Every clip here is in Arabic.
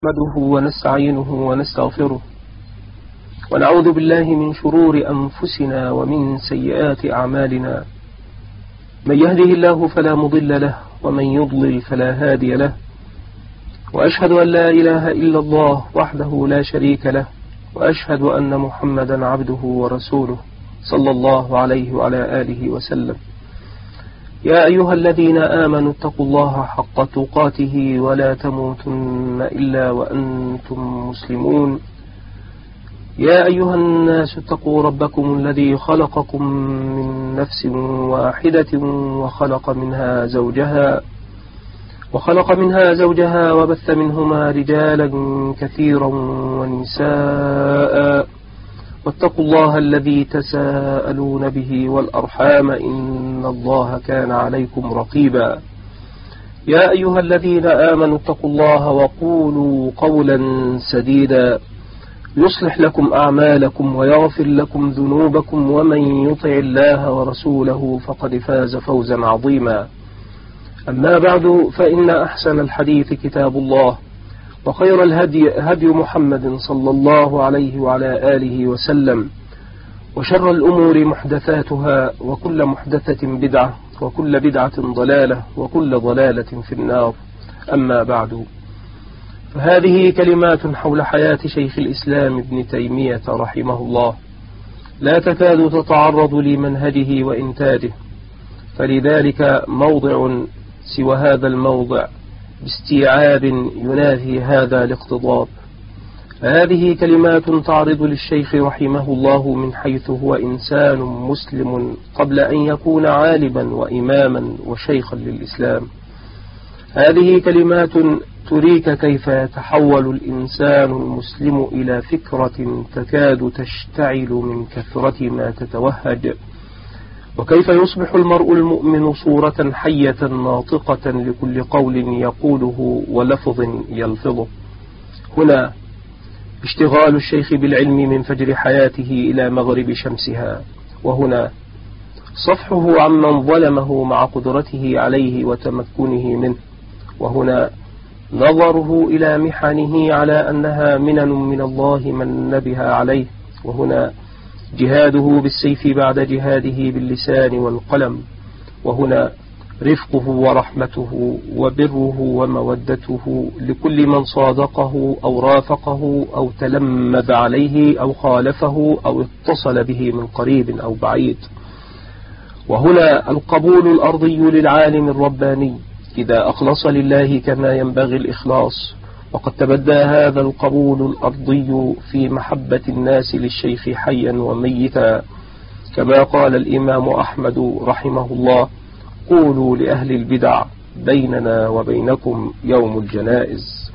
نحمده ونستعينه ونستغفره ونعوذ بالله من شرور أنفسنا ومن سيئات أعمالنا. من يهده الله فلا مضل له ومن يضلل فلا هادي له، وأشهد أن لا إله إلا الله وحده لا شريك له، وأشهد أن محمدا عبده ورسوله صلى الله عليه وعلى آله وسلم. يا أيها الذين آمنوا اتقوا الله حق تقاته ولا تموتن إلا وأنتم مسلمون. يا أيها الناس اتقوا ربكم الذي خلقكم من نفس واحدة وخلق منها زوجها وبث منهما رجالا كثيرا ونساء، واتقوا الله الذي تساءلون به والأرحام إن الله كان عليكم رقيبا. يا أيها الذين آمنوا اتقوا الله وقولوا قولا سديدا يصلح لكم أعمالكم ويغفر لكم ذنوبكم، ومن يطع الله ورسوله فقد فاز فوزا عظيما. أما بعد، فإن أحسن الحديث كتاب الله، وخير الهدي هدي محمد صلى الله عليه وعلى آله وسلم، وشر الأمور محدثاتها، وكل محدثة بدعة، وكل بدعة ضلالة، وكل ضلالة في النار. أما بعد، فهذه كلمات حول حياة شيخ الإسلام ابن تيمية رحمه الله، لا تكاد تتعرض لمنهجه وإنتاجه، فلذلك موضع سوى هذا الموضع باستيعاب ينافي هذا الاقتضاب. هذه كلمات تعرض للشيخ رحمه الله من حيث هو إنسان مسلم قبل أن يكون عالما وإماما وشيخا للإسلام. هذه كلمات تريك كيف يتحول الإنسان المسلم إلى فكرة تكاد تشتعل من كثرة ما تتوهج، وكيف يصبح المرء المؤمن صورة حية ناطقة لكل قول يقوله ولفظ يلفظه. هنا اشتغال الشيخ بالعلم من فجر حياته إلى مغرب شمسها، وهنا صفحه عمن ظلمه مع قدرته عليه وتمكنه منه، وهنا نظره إلى محنه على أنها منن من الله من نبه عليه، وهنا جهاده بالسيف بعد جهاده باللسان والقلم، وهنا رفقه ورحمته وبره ومودته لكل من صادقه أو رافقه أو تلمذ عليه أو خالفه أو اتصل به من قريب أو بعيد، وهنا القبول الأرضي للعالم الرباني إذا أخلص لله كما ينبغي الإخلاص. وقد تبدى هذا القبول الأرضي في محبة الناس للشيخ حيا وميتا، كما قال الإمام أحمد رحمه الله: قولوا لأهل البدع بيننا وبينكم يوم الجنائز.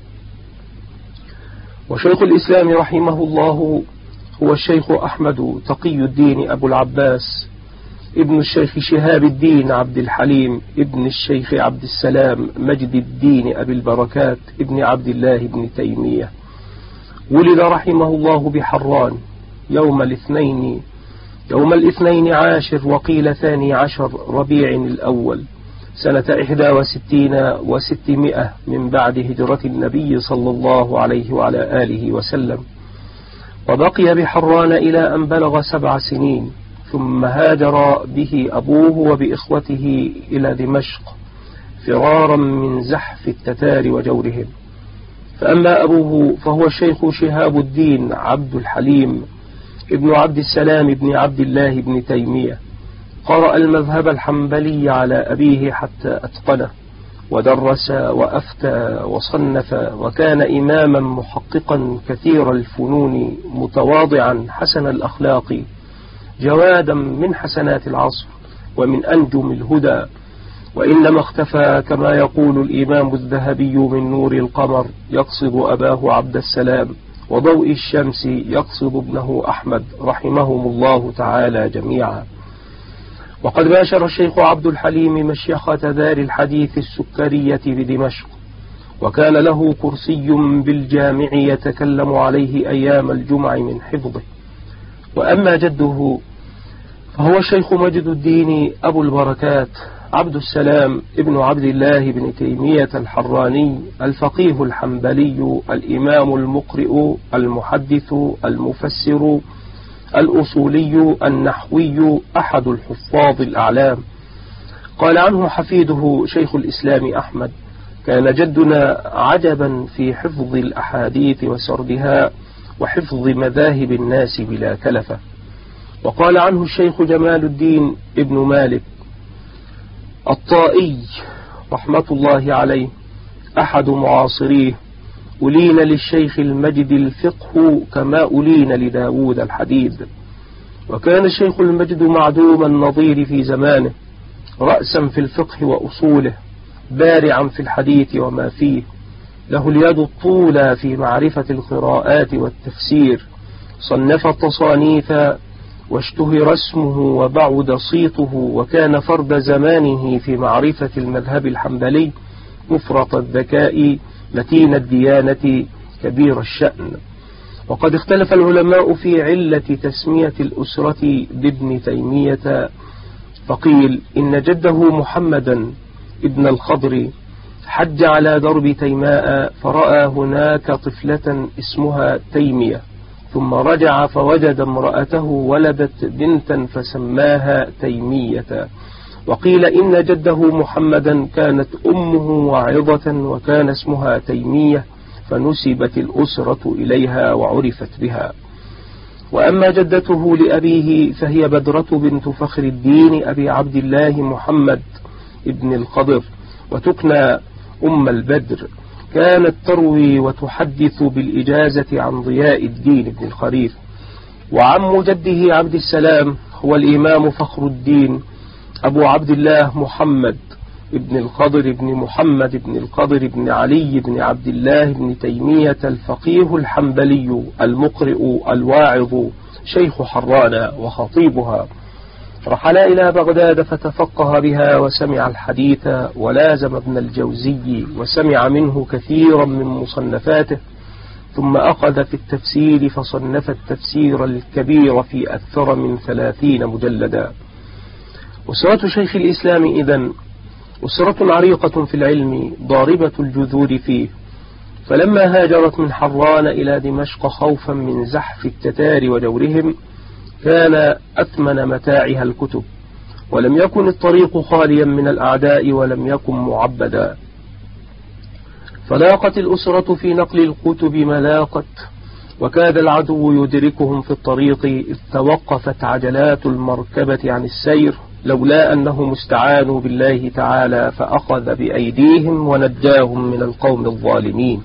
وشيخ الإسلام رحمه الله هو الشيخ أحمد تقي الدين أبو العباس ابن الشيخ شهاب الدين عبد الحليم ابن الشيخ عبد السلام مجد الدين أبي البركات ابن عبد الله بن تيمية. ولد رحمه الله بحران يوم الاثنين عاشر وقيل 12 ربيع الأول سنة 61 و600 من بعد هجرة النبي صلى الله عليه وعلى آله وسلم، وبقي بحران إلى أن بلغ 7 سنين، ثم هاجر به أبوه وبإخوته إلى دمشق فرارا من زحف التتار وجورهم. فأما أبوه فهو الشيخ شهاب الدين عبد الحليم ابن عبد السلام ابن عبد الله بن تيمية، قرأ المذهب الحنبلي على أبيه حتى أتقنه، ودرس وأفتى وصنف، وكان إماما محققا كثير الفنون متواضعا حسن الأخلاق جوادا من حسنات العصر ومن أنجم الهدى. وإنما اختفى كما يقول الإمام الذهبي من نور القمر يقصد أباه عبد السلام، وضوء الشمس يقصد ابنه أحمد رحمهم الله تعالى جميعا. وقد باشر الشيخ عبد الحليم مشيخة دار الحديث السكرية بدمشق، وكان له كرسي بالجامع يتكلم عليه أيام الجمع من حفظه. وأما جده فهو الشيخ مجد الدين أبو البركات عبد السلام ابن عبد الله بن تيمية الحراني الفقيه الحنبلي الإمام المقرئ المحدث المفسر الأصولي النحوي أحد الحفاظ الأعلام. قال عنه حفيده شيخ الإسلام أحمد: كان جدنا عجبا في حفظ الأحاديث وسردها وحفظ مذاهب الناس بلا كلفة. وقال عنه الشيخ جمال الدين ابن مالك الطائي رحمة الله عليه أحد معاصريه: ألين للشيخ المجد الفقه كما ألين لداود الحديد. وكان الشيخ المجد معدوم النظير في زمانه، رأسا في الفقه وأصوله، بارعا في الحديث وما فيه، له اليد الطولى في معرفة القراءات والتفسير، صنف التصانيف واشتهر اسمه وبعد صيته، وكان فرد زمانه في معرفة المذهب الحنبلي، مفرط الذكاء متين الديانة كبير الشأن. وقد اختلف العلماء في علة تسمية الأسرة بابن تيمية، فقيل إن جده محمدا ابن الخضر حج على درب تيماء فرأى هناك طفلة اسمها تيمية، ثم رجع فوجد امرأته ولدت بنتا فسماها تيمية. وقيل إن جده محمدا كانت أمه واعظة وكان اسمها تيمية، فنسبت الأسرة إليها وعرفت بها. وأما جدته لأبيه فهي بدرة بنت فخر الدين أبي عبد الله محمد ابن الخضر، وتكنى أم البدر، كانت تروي وتحدث بالإجازة عن ضياء الدين بن الخريف. وعم جده عبد السلام هو الإمام فخر الدين أبو عبد الله محمد ابن الخضر بن محمد بن الخضر بن علي بن عبد الله بن تيمية الفقيه الحنبلي المقرئ الواعظ شيخ حران وخطيبها. رحل إلى بغداد فتفقه بها وسمع الحديث، ولازم ابن الجوزي وسمع منه كثيرا من مصنفاته، ثم أخذ في التفسير فصنف التفسير الكبير في أكثر من 30 مجلدا. أسرة شيخ الإسلام إذن أسرة عريقة في العلم ضاربة الجذور فيه، فلما هاجرت من حران إلى دمشق خوفا من زحف التتار ودورهم كان أثمن متاعها الكتب، ولم يكن الطريق خاليا من الأعداء ولم يكن معبدا، فلاقت الأسرة في نقل الكتب ملاقت، وكاد العدو يدركهم في الطريق إذ توقفت عجلات المركبة عن السير، لولا أنهم استعانوا بالله تعالى فأخذ بأيديهم ونجاهم من القوم الظالمين.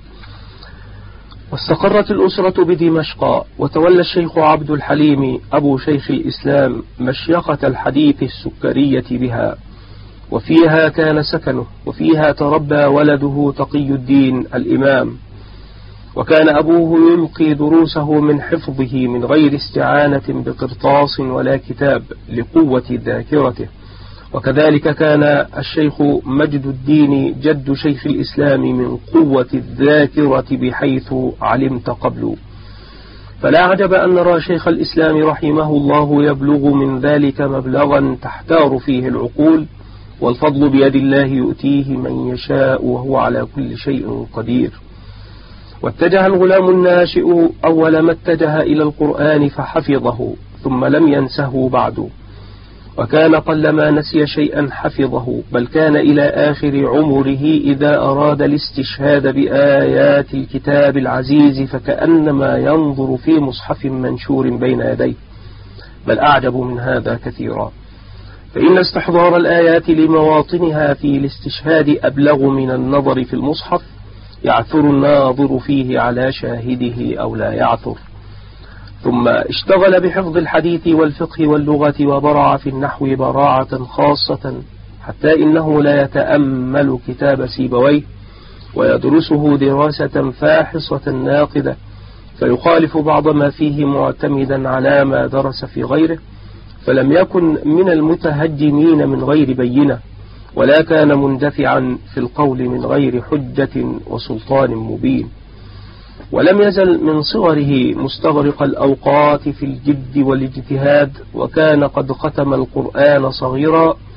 واستقرت الأسرة بدمشق، وتولى الشيخ عبد الحليم أبو شيخ الإسلام مشيخة الحديث السكرية بها، وفيها كان سكنه، وفيها تربى ولده تقي الدين الإمام. وكان أبوه يلقي دروسه من حفظه من غير استعانة بقرطاس ولا كتاب لقوة ذاكرته. وكذلك كان الشيخ مجد الدين جد شيخ الإسلام من قوة الذاكرة بحيث علمت قبل. فلا عجب أن نرى شيخ الإسلام رحمه الله يبلغ من ذلك مبلغا تحتار فيه العقول، والفضل بيد الله يؤتيه من يشاء وهو على كل شيء قدير. واتجه الغلام الناشئ أول ما اتجه إلى القرآن فحفظه ثم لم ينسه بعد، وكان قلما نسي شيئا حفظه، بل كان إلى آخر عمره إذا أراد الاستشهاد بآيات الكتاب العزيز فكأنما ينظر في مصحف منشور بين يديه، بل أعجب من هذا كثيرا، فإن استحضار الآيات لمواطنها في الاستشهاد أبلغ من النظر في المصحف، يعثر الناظر فيه على شاهده أو لا يعثر. ثم اشتغل بحفظ الحديث والفقه واللغة، وبرع في النحو براعة خاصة، حتى إنه لا يتأمل كتاب سيبويه ويدرسه دراسة فاحصة ناقدة، فيخالف بعض ما فيه معتمدا على ما درس في غيره، فلم يكن من المتهجمين من غير بينة، ولا كان مندفعا في القول من غير حجة وسلطان مبين. ولم يزل من صغره مستغرق الأوقات في الجد والاجتهاد، وكان قد ختم القرآن صغيرا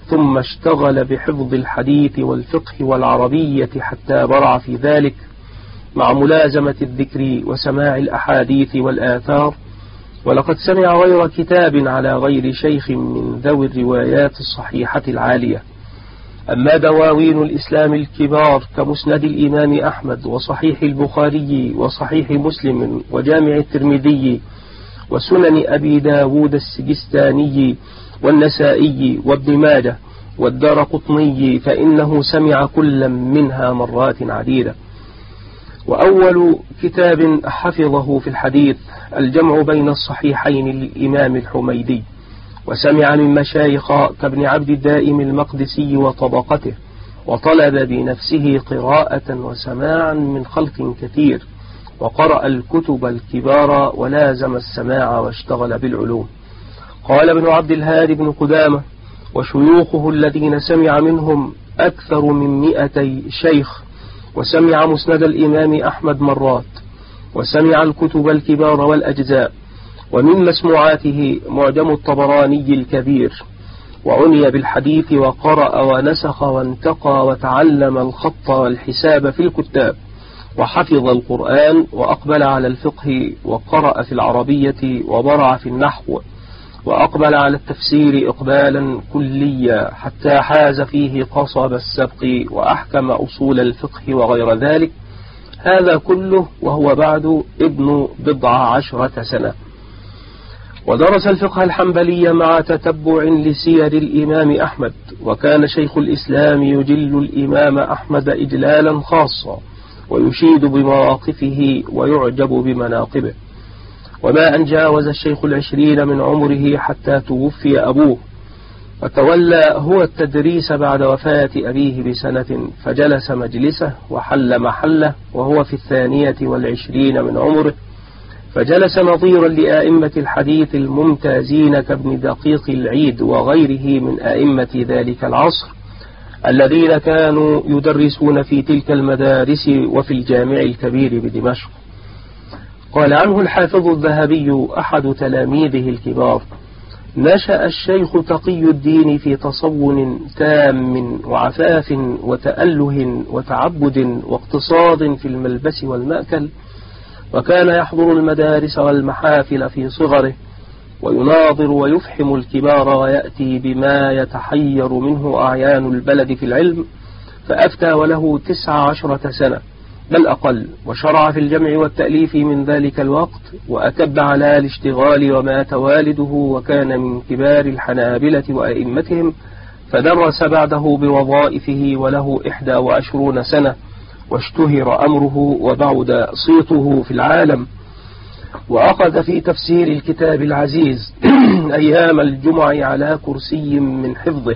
ثم اشتغل بحفظ الحديث والفقه والعربية حتى برع في ذلك، مع ملازمة الذكر وسماع الأحاديث والآثار. ولقد سمع غير كتاب على غير شيخ من ذوي الروايات الصحيحة العالية. أما دواوين الإسلام الكبار كمسند الإمام أحمد وصحيح البخاري وصحيح مسلم وجامع الترمذي وسنن أبي داود السجستاني والنسائي وابن ماجه والدارقطني، فإنه سمع كل منها مرات عديدة. وأول كتاب حفظه في الحديث الجمع بين الصحيحين للإمام الحميدي، وسمع من مشايخ كابن عبد الدائم المقدسي وطبقته، وطلب بنفسه قراءة وسماعا من خلق كثير، وقرأ الكتب الكبار ولازم السماع واشتغل بالعلوم. قال ابن عبد الهادي بن قدامة: وشيوخه الذين سمع منهم أكثر من 200 شيخ، وسمع مسند الإمام أحمد مرات، وسمع الكتب الكبار والأجزاء، ومن مسموعاته معجم الطبراني الكبير، وعني بالحديث وقرأ ونسخ وانتقى وتعلم الخط والحساب في الكتاب، وحفظ القرآن، وأقبل على الفقه، وقرأ في العربية، وبرع في النحو، وأقبل على التفسير إقبالا كليا حتى حاز فيه قصب السبق، وأحكم أصول الفقه وغير ذلك. هذا كله وهو بعد ابن 10 سنة. ودرس الفقه الحنبلي مع تتبع لسير الإمام أحمد، وكان شيخ الإسلام يجل الإمام أحمد إجلالا خاصا، ويشيد بمواقفه ويعجب بمناقبه. وما أن جاوز الشيخ 20 من عمره حتى توفي أبوه، وتولى هو التدريس بعد وفاة أبيه بسنة، فجلس مجلسه وحل محله وهو في 22 من عمره، فجلس نظيرا لآئمة الحديث الممتازين كابن دقيق العيد وغيره من آئمة ذلك العصر الذين كانوا يدرسون في تلك المدارس وفي الجامع الكبير بدمشق. قال عنه الحافظ الذهبي أحد تلاميذه الكبار: نشأ الشيخ تقي الدين في تصون تام وعفاف وتأله وتعبد واقتصاد في الملبس والمأكل، وكان يحضر المدارس والمحافل في صغره، ويناظر ويفحم الكبار، ويأتي بما يتحير منه أعيان البلد في العلم، فأفتى وله 19 سنة بل أقل، وشرع في الجمع والتأليف من ذلك الوقت، وأكب على الاشتغال، ومات والده وكان من كبار الحنابلة وأئمتهم، فدرس بعده بوظائفه وله 21 سنة، واشتهر أمره وبعد صيته في العالم، وأخذ في تفسير الكتاب العزيز أيام الجمع على كرسي من حفظه،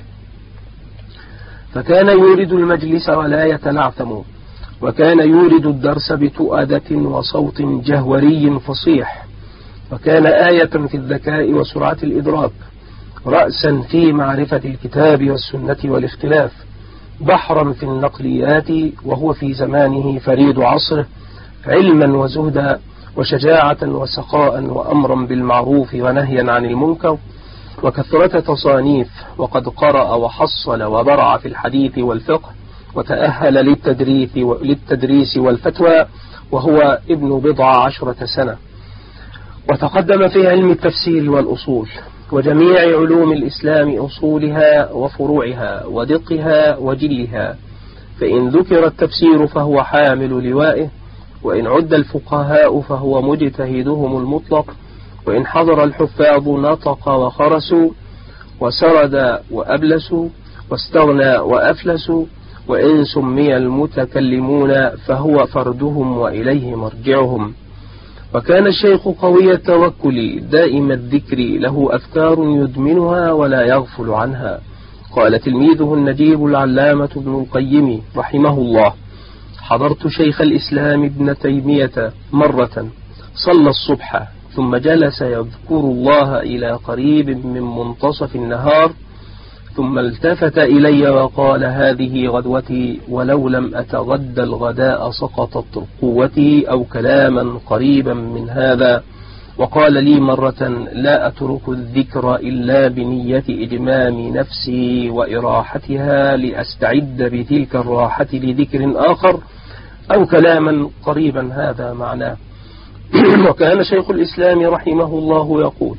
فكان يورد المجلس ولا يتلعثم، وكان يورد الدرس بتؤدة وصوت جهوري فصيح، وكان آية في الذكاء وسرعة الإدراك، رأسا في معرفة الكتاب والسنة والاختلاف، بحرا في النقليات، وهو في زمانه فريد عصره، علما وزهدا وشجاعة وسخاء وأمرا بالمعروف ونهيا عن المنكر، وكثرة تصانيف، وقد قرأ وحصل وبرع في الحديث والفقه، وتأهل للتدريس والفتوى وهو ابن 10 سنة، وتقدم في علم التفسير والأصول وجميع علوم الإسلام، أصولها وفروعها ودقها وجلها، فإن ذكر التفسير فهو حامل لوائه، وإن عد الفقهاء فهو مجتهدهم المطلق، وإن حضر الحفاظ نطق وخرسوا، وسرد وأبلسوا، واستغنى وأفلسوا، وإن سمي المتكلمون فهو فردهم وإليه مرجعهم. وكان الشيخ قوي التوكل دائم الذكر، له أذكار يدمنها ولا يغفل عنها. قال تلميذه النجيب العلامة ابن القيم رحمه الله: حضرت شيخ الإسلام ابن تيمية مرة صلى الصبح، ثم جلس يذكر الله إلى قريب من منتصف النهار، ثم التفت إلي وقال: هذه غدوتي، ولو لم أتغدى الغداء سقطت قوتي، أو كلاما قريبا من هذا، وقال لي مرة: لا أترك الذكر إلا بنية إجمام نفسي وإراحتها لأستعد بتلك الراحة لذكر آخر، أو كلاما قريبا هذا معناه. وكان شيخ الإسلام رحمه الله يقول: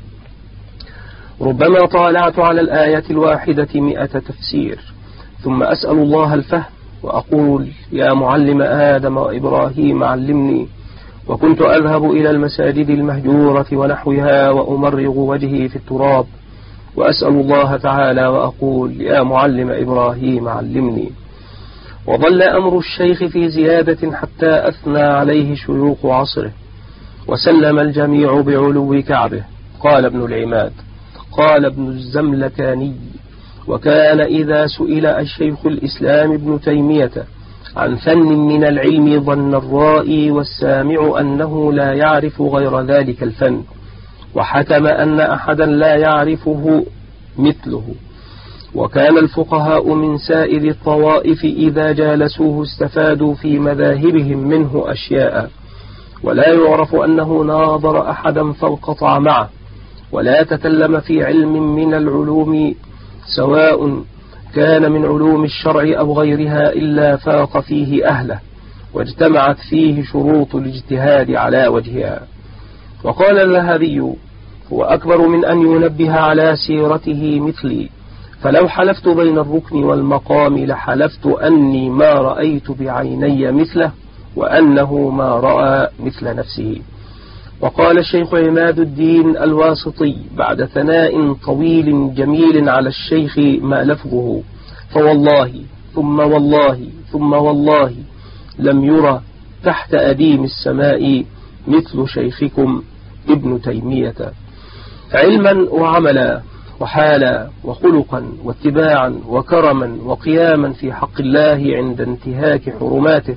ربما طالعت على الآية الواحدة 100 تفسير، ثم أسأل الله الفهم وأقول: يا معلم آدم وإبراهيم علمني. وكنت أذهب إلى المساجد المهجورة ونحوها وأمرغ وجهي في التراب وأسأل الله تعالى وأقول: يا معلم إبراهيم علمني. وظل أمر الشيخ في زيادة حتى أثنى عليه شيوخ عصره وسلم الجميع بعلو كعبه. قال ابن العماد: قال ابن الزملكاني: وكان إذا سئل الشيخ الإسلام ابن تيمية عن فن من العلم ظن الرائي والسامع أنه لا يعرف غير ذلك الفن، وحكم أن أحدا لا يعرفه مثله. وكان الفقهاء من سائر الطوائف إذا جالسوه استفادوا في مذاهبهم منه أشياء، ولا يعرف أنه ناظر أحدا فانقطع معه، ولا تكلم في علم من العلوم سواء كان من علوم الشرع أو غيرها إلا فاق فيه أهله، واجتمعت فيه شروط الاجتهاد على وجهها. وقال الذهبي: هو أكبر من أن ينبه على سيرته مثلي، فلو حلفت بين الركن والمقام لحلفت أني ما رأيت بعيني مثله، وأنه ما رأى مثل نفسه. وقال الشيخ عماد الدين الواسطي بعد ثناء طويل جميل على الشيخ ما لفظه: فوالله ثم والله ثم والله لم يرى تحت أديم السماء مثل شيخكم ابن تيمية، علما وعملا وحالا وخلقا واتباعا وكرما وقياما في حق الله عند انتهاك حرماته،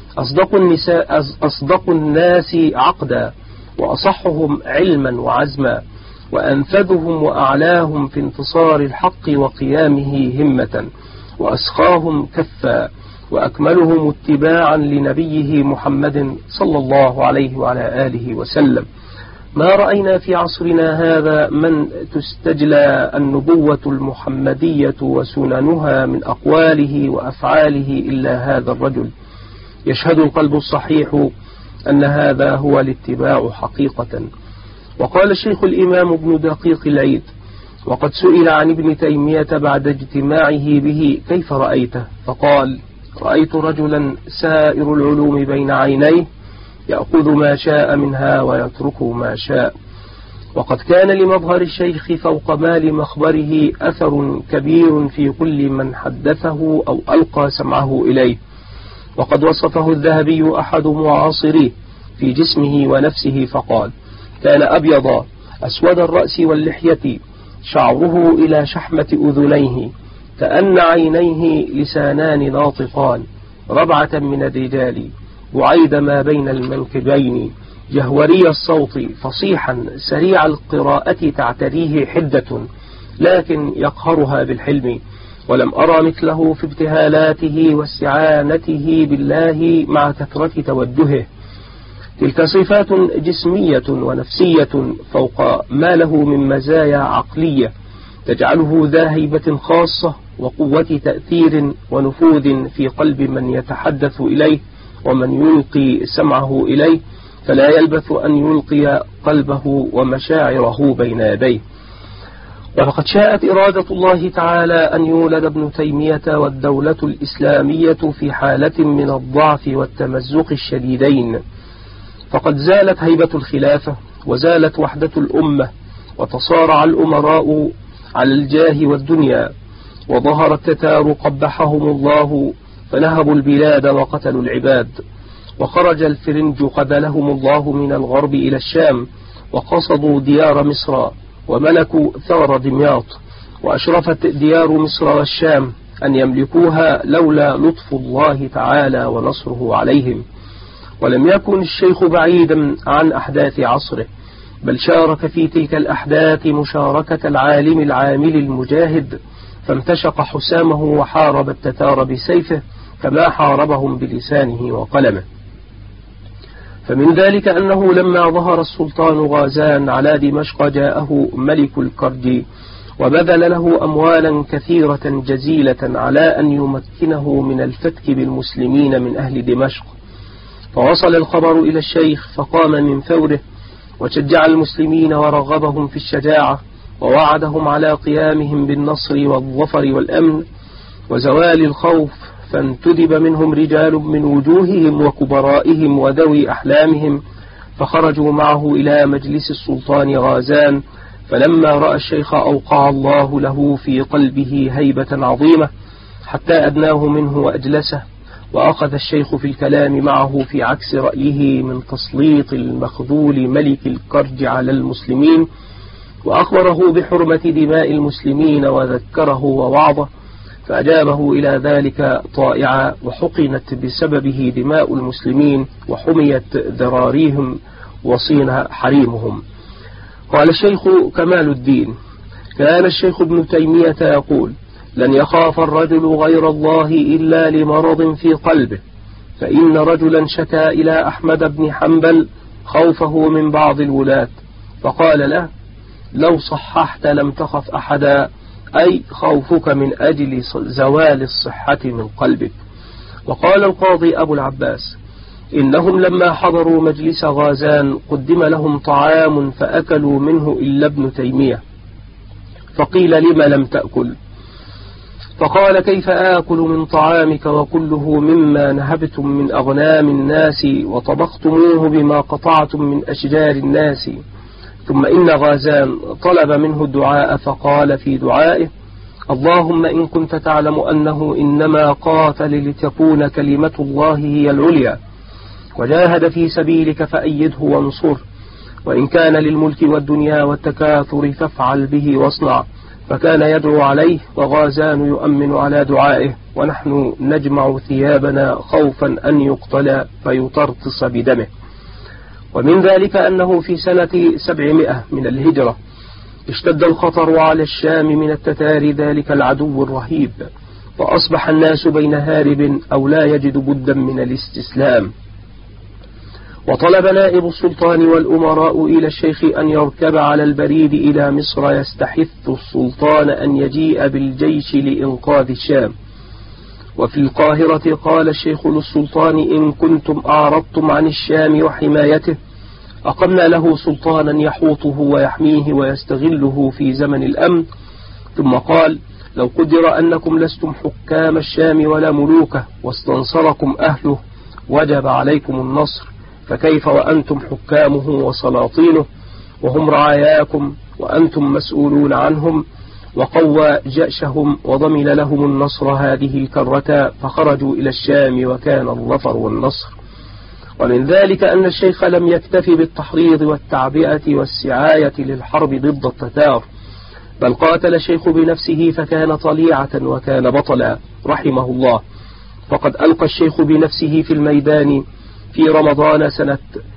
أصدق الناس عقدا، وأصحهم علما وعزما، وأنفذهم وأعلاهم في انتصار الحق وقيامه همة، وأسخاهم كفا، وأكملهم اتباعا لنبيه محمد صلى الله عليه وعلى آله وسلم. ما رأينا في عصرنا هذا من تستجلى النبوة المحمدية وسننها من أقواله وأفعاله إلا هذا الرجل. يشهد القلب الصحيح أن هذا هو الاتباع حقيقة. وقال الشيخ الإمام ابن دقيق العيد: وقد سئل عن ابن تيمية بعد اجتماعه به: كيف رأيته؟ فقال: رأيت رجلا سائر العلوم بين عينيه، يأخذ ما شاء منها ويترك ما شاء. وقد كان لمظهر الشيخ فوق ما لمخبره أثر كبير في كل من حدثه أو ألقى سمعه إليه. وقد وصفه الذهبي أحد معاصريه في جسمه ونفسه فقال: كان أبيض أسود الرأس واللحية، شعره إلى شحمة أذنيه، كأن عينيه لسانان ناطقان، ربعة من الرجال، بعيد ما بين المنكبين، جهوري الصوت، فصيحا سريع القراءة تعتريه حدة لكن يقهرها بالحلم، ولم أرى مثله في ابتهالاته واستعانته بالله مع كثرة توجهه. تلك صفات جسمية ونفسية فوق ما له من مزايا عقلية تجعله ذا هيبة خاصة وقوة تأثير ونفوذ في قلب من يتحدث إليه ومن يلقي سمعه إليه، فلا يلبث أن يلقي قلبه ومشاعره بين يديه. ولقد شاءت إرادة الله تعالى أن يولد ابن تيمية والدولة الإسلامية في حالة من الضعف والتمزق الشديدين، فقد زالت هيبة الخلافة وزالت وحدة الأمة، وتصارع الأمراء على الجاه والدنيا، وظهر التتار قبحهم الله فنهبوا البلاد وقتلوا العباد، وخرج الفرنج قتلهم الله من الغرب إلى الشام، وقصدوا ديار مصر وملكوا ثغر دمياط، وأشرفت ديار مصر والشام أن يملكوها لولا لطف الله تعالى ونصره عليهم. ولم يكن الشيخ بعيدا عن أحداث عصره، بل شارك في تلك الأحداث مشاركة العالم العامل المجاهد، فامتشق حسامه وحارب التتار بسيفه كما حاربهم بلسانه وقلمه. فمن ذلك أنه لما ظهر السلطان غازان على دمشق جاءه ملك الكرد وبذل له أموالا كثيرة جزيلة على أن يمكنه من الفتك بالمسلمين من أهل دمشق. فوصل الخبر إلى الشيخ فقام من ثوره وشجع المسلمين ورغبهم في الشجاعة ووعدهم على قيامهم بالنصر والظفر والأمن وزوال الخوف، فانتدب منهم رجال من وجوههم وكبرائهم وذوي أحلامهم فخرجوا معه إلى مجلس السلطان غازان. فلما رأى الشيخ أوقع الله له في قلبه هيبة عظيمة حتى أدناه منه وأجلسه، وأخذ الشيخ في الكلام معه في عكس رأيه من تسليط المخذول ملك الكرج على المسلمين، وأخبره بحرمة دماء المسلمين وذكره ووعظه، فأجابه إلى ذلك طائعا، وحقنت بسببه دماء المسلمين وحميت ذراريهم وصين حريمهم. قال الشيخ كمال الدين: كان الشيخ ابن تيمية يقول: لن يخاف الرجل غير الله إلا لمرض في قلبه، فإن رجلا شكا إلى أحمد بن حنبل خوفه من بعض الولاة فقال له: لو صححت لم تخف أحدا، أي خوفك من أجل زوال الصحة من قلبك. وقال القاضي أبو العباس: إنهم لما حضروا مجلس غازان قدم لهم طعام فأكلوا منه إلا ابن تيمية، فقيل: لم لم تأكل؟ فقال: كيف آكل من طعامك وكله مما نهبتم من أغنام الناس وطبختموه بما قطعتم من أشجار الناس. ثم إن غازان طلب منه الدعاء فقال في دعائه: اللهم إن كنت تعلم أنه إنما قاتل لتكون كلمة الله هي العليا وجاهد في سبيلك فأيده وانصره، وإن كان للملك والدنيا والتكاثر فافعل به واصنع. فكان يدعو عليه وغازان يؤمن على دعائه، ونحن نجمع ثيابنا خوفا أن يقتل فيطرطس بدمه. ومن ذلك أنه في سنة 700 من الهجرة اشتد الخطر على الشام من التتار ذلك العدو الرهيب، فأصبح الناس بين هارب أو لا يجد بدا من الاستسلام. وطلب نائب السلطان والأمراء إلى الشيخ أن يركب على البريد إلى مصر يستحث السلطان أن يجيء بالجيش لإنقاذ الشام. وفي القاهرة قال الشيخ للسلطان: إن كنتم أعرضتم عن الشام وحمايته أقمنا له سلطانا يحوطه ويحميه ويستغله في زمن الأمن. ثم قال: لو قدر أنكم لستم حكام الشام ولا ملوكه واستنصركم أهله وجب عليكم النصر، فكيف وأنتم حكامه وسلاطينه وهم رعاياكم وأنتم مسؤولون عنهم؟ وقوى جأشهم وضمن لهم النصر هذه الكرة، فخرجوا إلى الشام وكان الظفر والنصر. ومن ذلك أن الشيخ لم يكتف بالتحريض والتعبئة والسعاية للحرب ضد التتار، بل قاتل الشيخ بنفسه فكان طليعة وكان بطلا رحمه الله. فقد ألقى الشيخ بنفسه في الميدان في رمضان سنة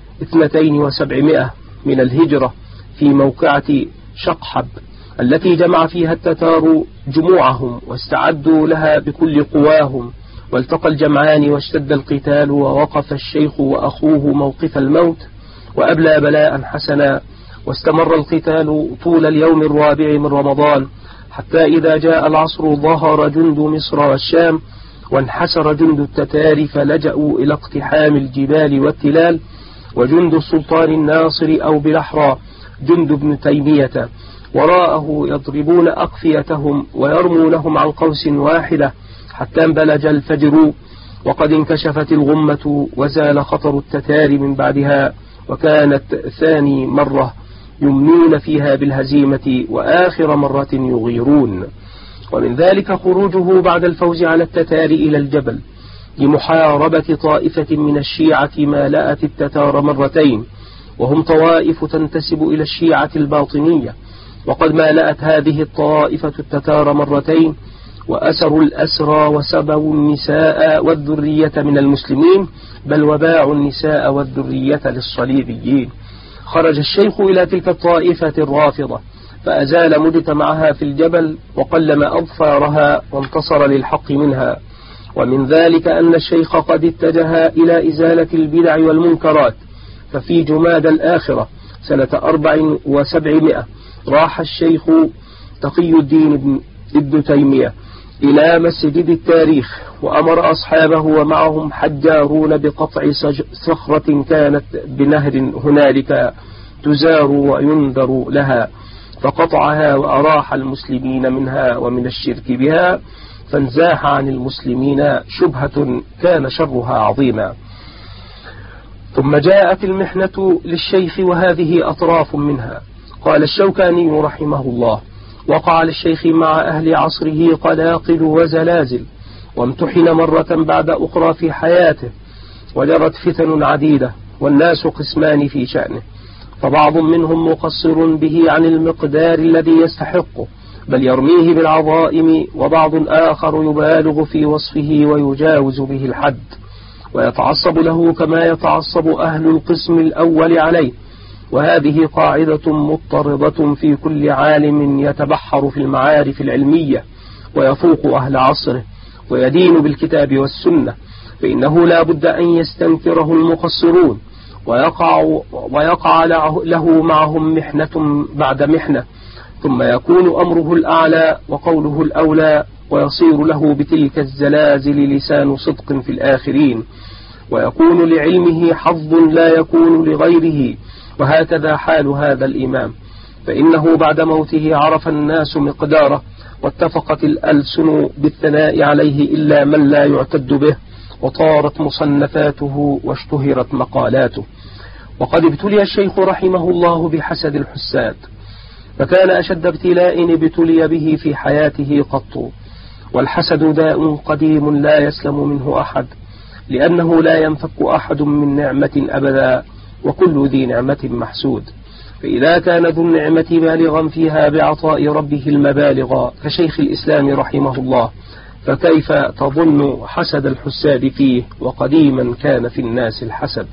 72 من الهجرة في موقعة شقحب التي جمع فيها التتار جموعهم واستعدوا لها بكل قواهم، والتقى الجمعان واشتد القتال، ووقف الشيخ وأخوه موقف الموت وأبلى بلاء حسنا، واستمر القتال طول اليوم الرابع من رمضان، حتى إذا جاء العصر ظهر جند مصر والشام وانحسر جند التتار فلجأوا إلى اقتحام الجبال والتلال، وجند السلطان الناصر أو بالأحرى جند ابن تيمية وراءه يضربون أقفيتهم ويرمونهم عن قوس واحدة حتى انبلج الفجر وقد انكشفت الغمة وزال خطر التتار من بعدها، وكانت ثاني مرة يمنون فيها بالهزيمة وآخر مرة يغيرون. ومن ذلك خروجه بعد الفوز على التتار إلى الجبل لمحاربة طائفة من الشيعة مالأت التتار مرتين، وهم طوائف تنتسب إلى الشيعة الباطنية، وقد مالأت هذه الطائفة التتار مرتين وأسروا الأسرى وسبوا النساء والذرية من المسلمين، بل وباعوا النساء والذرية للصليبيين. خرج الشيخ إلى تلك الطائفة الرافضة فأزال مجتمعها في الجبل وقلم أظفارها وانتصر للحق منها. ومن ذلك أن الشيخ قد اتجه إلى إزالة البدع والمنكرات ففي جماد الآخرة سنة 400 راح الشيخ تقي الدين ابن تيمية إلى مسجد التاريخ، وأمر أصحابه ومعهم حجارون بقطع صخرة كانت بنهر هنالك تزار وينذر لها، فقطعها وأراح المسلمين منها ومن الشرك بها، فانزاح عن المسلمين شبهة كان شرها عظيما. ثم جاءت المحنة للشيخ وهذه أطراف منها. قال الشوكاني رحمه الله: وقع للشيخ مع أهل عصره قلاقل وزلازل، وامتحن مرة بعد أخرى في حياته، وجرت فتن عديدة، والناس قسمان في شأنه، فبعض منهم مقصر به عن المقدار الذي يستحقه بل يرميه بالعظائم، وبعض آخر يبالغ في وصفه ويجاوز به الحد ويتعصب له كما يتعصب أهل القسم الأول عليه. وهذه قاعدة مضطردة في كل عالم يتبحر في المعارف العلمية ويفوق أهل عصره ويدين بالكتاب والسنة، فإنه لا بد أن يستنكره المقصرون ويقع له معهم محنة بعد محنة، ثم يكون أمره الأعلى وقوله الأولى، ويصير له بتلك الزلازل لسان صدق في الآخرين، ويكون لعلمه حظ لا يكون لغيره. وهكذا حال هذا الإمام، فإنه بعد موته عرف الناس مقداره، واتفقت الألسن بالثناء عليه إلا من لا يعتد به، وطارت مصنفاته واشتهرت مقالاته. وقد ابتلي الشيخ رحمه الله بحسد الحساد، فكان أشد ابتلاء ابتلي به في حياته قط. والحسد داء قديم لا يسلم منه أحد، لأنه لا ينفك أحد من نعمة أبدا، وكل ذي نعمة محسود. فإذا كان ذو النعمة بالغا فيها بعطاء ربه المبالغ كشيخ الإسلام رحمه الله، فكيف تظن حسد الحساد فيه، وقديما كان في الناس الحسد.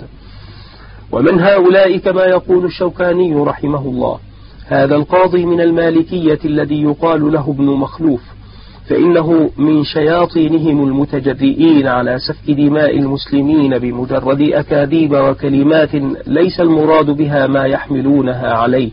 ومن هؤلاء كما يقول الشوكاني رحمه الله هذا القاضي من المالكية الذي يقال له ابن مخلوف، فإنه من شياطينهم المتجرئين على سفك دماء المسلمين بمجرد أكاذيب وكلمات ليس المراد بها ما يحملونها عليه.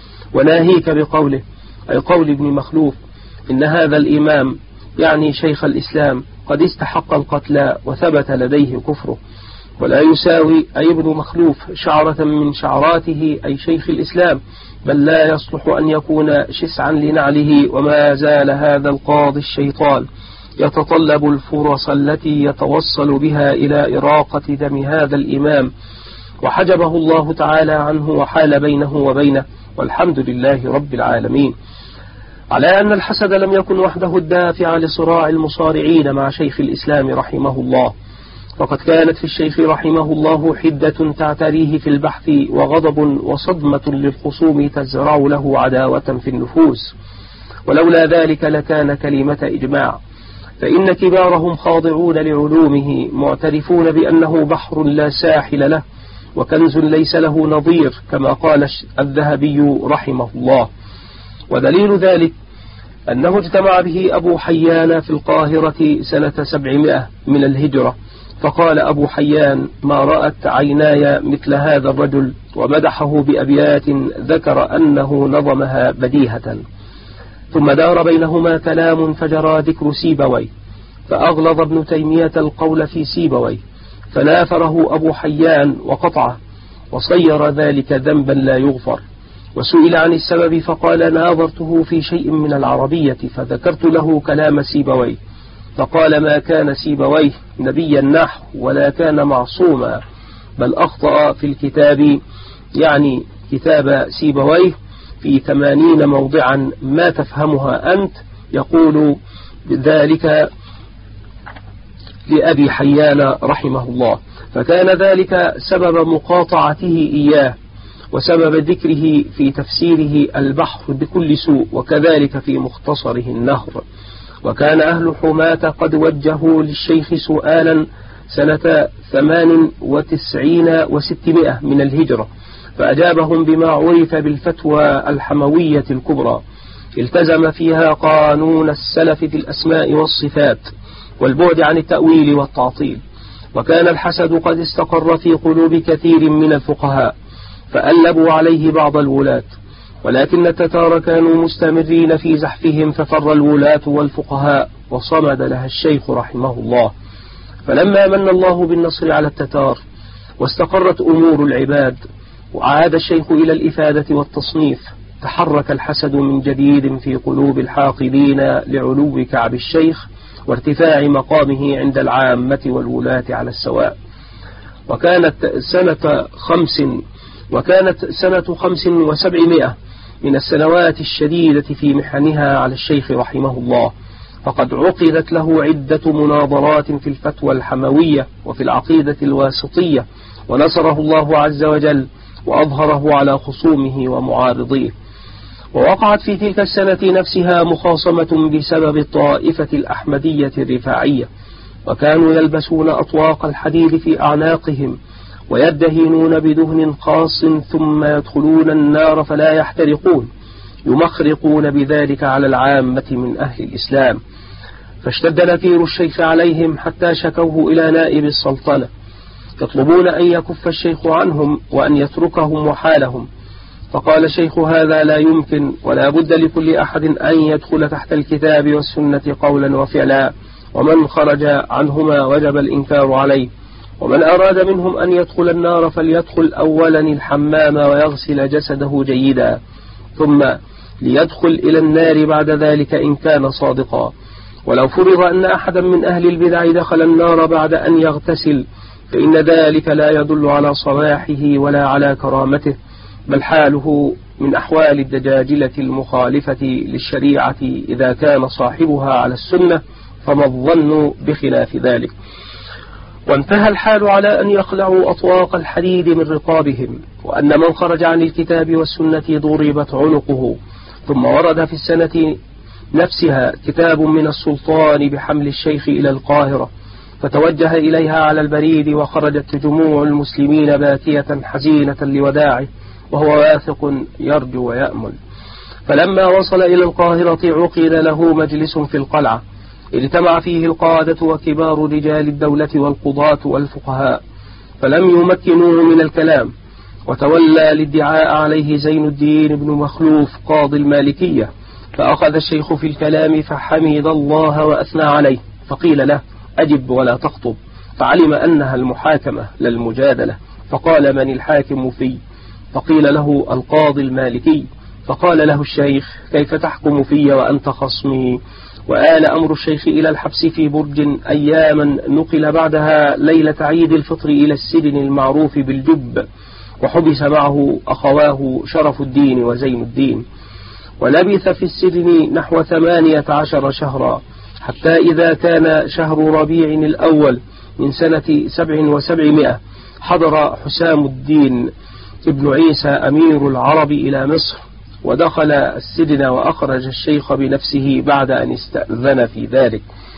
وناهيك بقوله، أي قول ابن مخلوف، إن هذا الإمام يعني شيخ الإسلام قد استحق القتل وثبت لديه كفره، ولا يساوي أي ابن مخلوف شعرة من شعراته أي شيخ الإسلام، بل لا يصلح أن يكون شسعا لنعله. وما زال هذا القاضي الشيطان يتطلب الفرص التي يتوصل بها إلى إراقة دم هذا الإمام، وحجبه الله تعالى عنه وحال بينه وبينه، والحمد لله رب العالمين. على أن الحسد لم يكن وحده الدافع لصراع المصارعين مع شيخ الإسلام رحمه الله، فقد كانت في الشيخ رحمه الله حدة تعتريه في البحث، وغضب وصدمة للخصوم تزرع له عداوة في النفوس، ولولا ذلك لكان كلمة إجماع. فإن كبارهم خاضعون لعلومه، معترفون بأنه بحر لا ساحل له، وكنز ليس له نظير، كما قال الذهبي رحمه الله. ودليل ذلك أنه اجتمع به أبو حيان في القاهرة سنة 700 من الهجرة، فقال أبو حيان: ما رأت عيناي مثل هذا الرجل، ومدحه بأبيات ذكر أنه نظمها بديهة. ثم دار بينهما كلام فجرى ذكر سيبويه، فأغلظ ابن تيمية القول في سيبويه، فنافره أبو حيان وقطعه، وصير ذلك ذنبا لا يغفر. وسئل عن السبب فقال: ناظرته في شيء من العربية فذكرت له كلام سيبويه، فقال: ما كان سيبويه نبيا نحو ولا كان معصوما، بل أخطأ في الكتاب، يعني كتاب سيبويه، في 80 موضعا ما تفهمها أنت، يقول ذلك لأبي حيان رحمه الله. فكان ذلك سبب مقاطعته إياه، وسبب ذكره في تفسيره البحر بكل سوء، وكذلك في مختصره النهر. وكان أهل حماة قد وجهوا للشيخ سؤالا سنة 98 و600 من الهجرة، فأجابهم بما عرف بالفتوى الحموية الكبرى، التزم فيها قانون السلف في الأسماء والصفات، والبعد عن التأويل والتعطيل، وكان الحسد قد استقر في قلوب كثير من الفقهاء فألبوا عليه بعض الولاة، ولكن التتار كانوا مستمرين في زحفهم ففر الولاة والفقهاء وصمد لها الشيخ رحمه الله. فلما من الله بالنصر على التتار واستقرت أمور العباد وعاد الشيخ إلى الإفادة والتصنيف، تحرك الحسد من جديد في قلوب الحاقدين لعلو كعب الشيخ وارتفاع مقامه عند العامة والولاة على السواء. وكانت سنة 5 و700 من السنوات الشديدة في محنها على الشيخ رحمه الله، فقد عقدت له عدة مناظرات في الفتوى الحموية وفي العقيدة الواسطية، ونصره الله عز وجل وأظهره على خصومه ومعارضيه. ووقعت في تلك السنة نفسها مخاصمة بسبب الطائفة الأحمدية الرفاعية، وكانوا يلبسون أطواق الحديد في أعناقهم ويدهنون بدهن خاص ثم يدخلون النار فلا يحترقون، يمخرقون بذلك على العامة من أهل الإسلام. فاشتد نكير الشيخ عليهم حتى شكوه إلى نائب السلطنة يطلبون أن يكف الشيخ عنهم وأن يتركهم وحالهم. فقال الشيخ هذا لا يمكن، ولا بد لكل أحد أن يدخل تحت الكتاب والسنة قولا وفعلا، ومن خرج عنهما وجب الإنكار عليه، ومن أراد منهم أن يدخل النار فليدخل أولا الحمام ويغسل جسده جيدا، ثم ليدخل إلى النار بعد ذلك إن كان صادقا. ولو فرض أن أحدا من أهل البدع دخل النار بعد أن يغتسل فإن ذلك لا يدل على صلاحه ولا على كرامته، بل حاله من أحوال الدجاجلة المخالفة للشريعة إذا كان صاحبها على السنة، فما الظن بخلاف ذلك. وانتهى الحال على أن يخلعوا أطواق الحديد من رقابهم، وأن من خرج عن الكتاب والسنة ضربت عنقه. ثم ورد في السنة نفسها كتاب من السلطان بحمل الشيخ إلى القاهرة، فتوجه إليها على البريد، وخرجت جموع المسلمين باكية حزينة لوداعه وهو واثق يرجو ويأمل. فلما وصل إلى القاهرة عقد له مجلس في القلعة اجتمع فيه القادة وكبار رجال الدولة والقضاة والفقهاء، فلم يمكنوه من الكلام، وتولى الادعاء عليه زين الدين بن مخلوف قاضي المالكية، فأخذ الشيخ في الكلام فحمد الله وأثنى عليه، فقيل له أجب ولا تخطب، فعلم أنها المحاكمة لا المجادلة، فقال من الحاكم في؟ فقيل له القاضي المالكي، فقال له الشيخ كيف تحكم في وأنت خصمي؟ وآل أمر الشيخ إلى الحبس في برج أياما، نقل بعدها ليلة عيد الفطر إلى السجن المعروف بالجب، وحبس معه أخواه شرف الدين وزين الدين، ولبث في السجن نحو 18 شهرا، حتى إذا كان شهر ربيع الأول من سنة 700 حضر حسام الدين ابن عيسى أمير العرب إلى مصر، ودخل السجن وأخرج الشيخ بنفسه بعد أن استأذن في ذلك.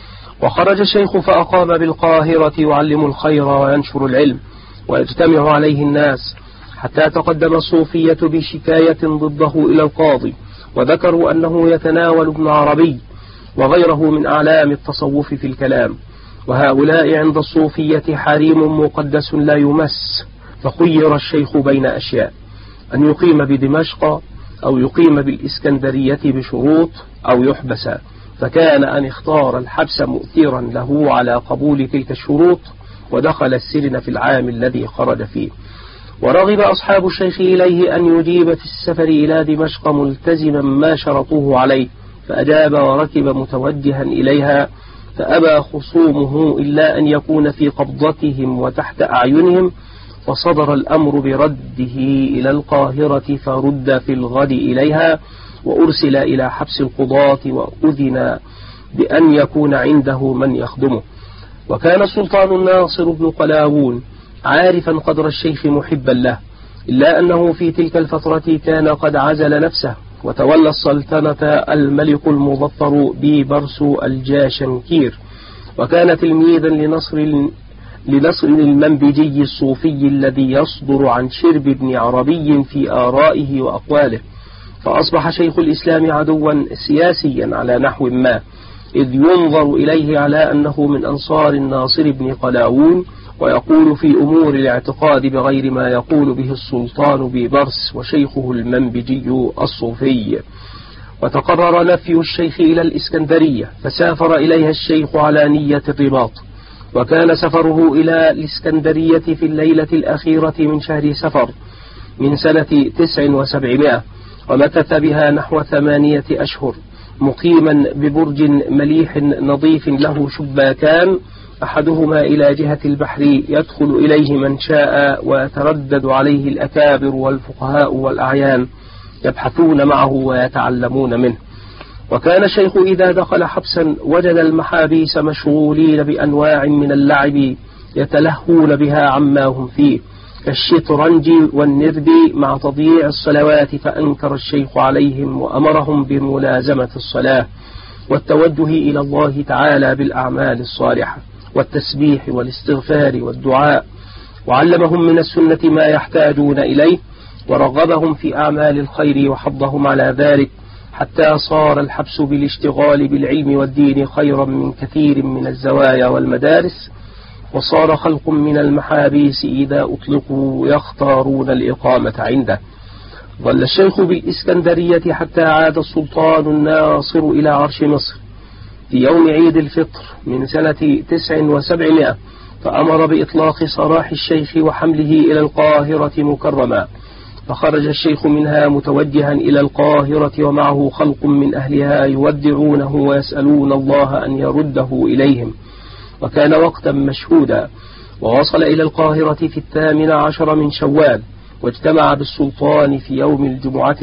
وخرج الشيخ فأقام بالقاهرة يعلم الخير وينشر العلم ويجتمع عليه الناس، حتى تقدم الصوفية بشكاية ضده إلى القاضي، وذكروا أنه يتناول ابن عربي وغيره من أعلام التصوف في الكلام، وهؤلاء عند الصوفية حريم مقدس لا يمس. فخير الشيخ بين أشياء: أن يقيم بدمشق، أو يقيم بالإسكندرية بشروط، أو يحبس، فكان أن اختار الحبس مؤثرا له على قبول تلك الشروط، ودخل السجن في العام الذي خرج فيه. ورغب أصحاب الشيخ إليه أن يجيب في السفر إلى دمشق ملتزما ما شرطوه عليه، فأجاب وركب متوجها إليها، فأبى خصومه إلا أن يكون في قبضتهم وتحت أعينهم، فصدر الأمر برده إلى القاهرة، فرد في الغد إليها، وأرسل إلى حبس القضاة، وأذن بأن يكون عنده من يخدمه. وكان السلطان الناصر بن قلاوون عارفا قدر الشيخ محبا له، إلا أنه في تلك الفترة كان قد عزل نفسه، وتولى السلطنة الملك المظفر ببرس الجاشنكير، وكان تلميذا لنصر المنبجي الصوفي الذي يصدر عن شرب بن عربي في آرائه وأقواله. فأصبح شيخ الإسلام عدوا سياسيا على نحو ما، إذ ينظر إليه على أنه من أنصار الناصر بن قلاوون، ويقول في أمور الاعتقاد بغير ما يقول به السلطان بيبرس وشيخه المنبجي الصوفي. وتقرر نفي الشيخ إلى الإسكندرية، فسافر إليها الشيخ على نية الرباط. وكان سفره إلى الإسكندرية في الليلة الأخيرة من شهر سفر من سنة 900، ومكث بها نحو 8 أشهر، مقيما ببرج مليح نظيف له شباكان، أحدهما إلى جهة البحر يدخل إليه من شاء، ويتردد عليه الأكابر والفقهاء والأعيان يبحثون معه ويتعلمون منه. وكان الشيخ إذا دخل حبسا وجد المحابيس مشغولين بأنواع من اللعب يتلهون بها عما هم فيه، كالشطرنج والنرد مع تضييع الصلوات، فأنكر الشيخ عليهم وأمرهم بملازمة الصلاة والتوجه إلى الله تعالى بالأعمال الصالحة والتسبيح والاستغفار والدعاء، وعلمهم من السنة ما يحتاجون إليه، ورغبهم في أعمال الخير وحضهم على ذلك، حتى صار الحبس بالاشتغال بالعلم والدين خيرا من كثير من الزوايا والمدارس. وصار خلق من المحابيس إذا أطلقوا يختارون الإقامة عنده. ظل الشيخ بالإسكندرية حتى عاد السلطان الناصر إلى عرش مصر في يوم عيد الفطر من سنة 900، فأمر بإطلاق سراح الشيخ وحمله إلى القاهرة مكرما، فخرج الشيخ منها متوجها إلى القاهرة، ومعه خلق من أهلها يودعونه ويسألون الله أن يرده إليهم. وكان وقتا مشهودا، ووصل إلى القاهرة في 18 من شوال، واجتمع بالسلطان في يوم الجمعة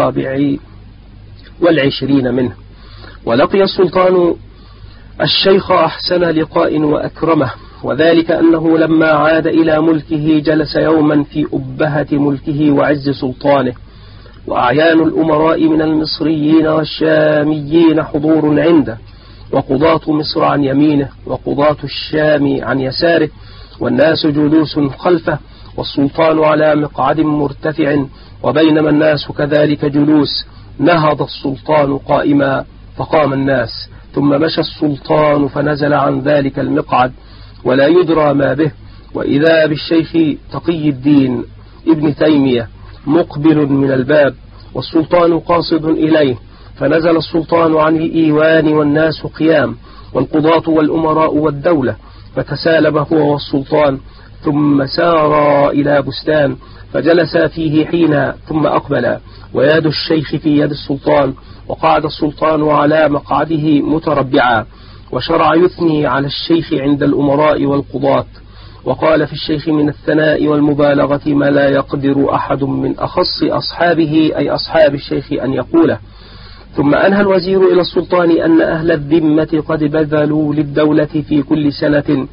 24 منه. ولقي السلطان الشيخ أحسن لقاء وأكرمه، وذلك أنه لما عاد إلى ملكه جلس يوما في أبهة ملكه وعز سلطانه، وأعيان الأمراء من المصريين والشاميين حضور عنده، وقضاة مصر عن يمينه وقضاة الشام عن يساره، والناس جلوس خلفه، والسلطان على مقعد مرتفع، وبينما الناس كذلك جلوس. نهض السلطان قائما فقام الناس، ثم مشى السلطان فنزل عن ذلك المقعد ولا يدرى ما به، وإذا بالشيخ تقي الدين ابن تيمية مقبل من الباب، والسلطان قاصد إليه، فنزل السلطان عن الإيوان والناس قيام، والقضاة والأمراء والدولة، فتسالب هو والسلطان، ثم سار إلى بستان فجلس فيه حين، ثم أقبل، ويد الشيخ في يد السلطان، وقعد السلطان على مقعده متربعا، وشرع يثني على الشيخ عند الأمراء والقضاة، وقال في الشيخ من الثناء والمبالغة ما لا يقدر أحد من أخص أصحابه أي أصحاب الشيخ أن يقوله. ثم أنهى الوزير إلى السلطان أن أهل الذمة قد بذلوا للدولة في كل سنة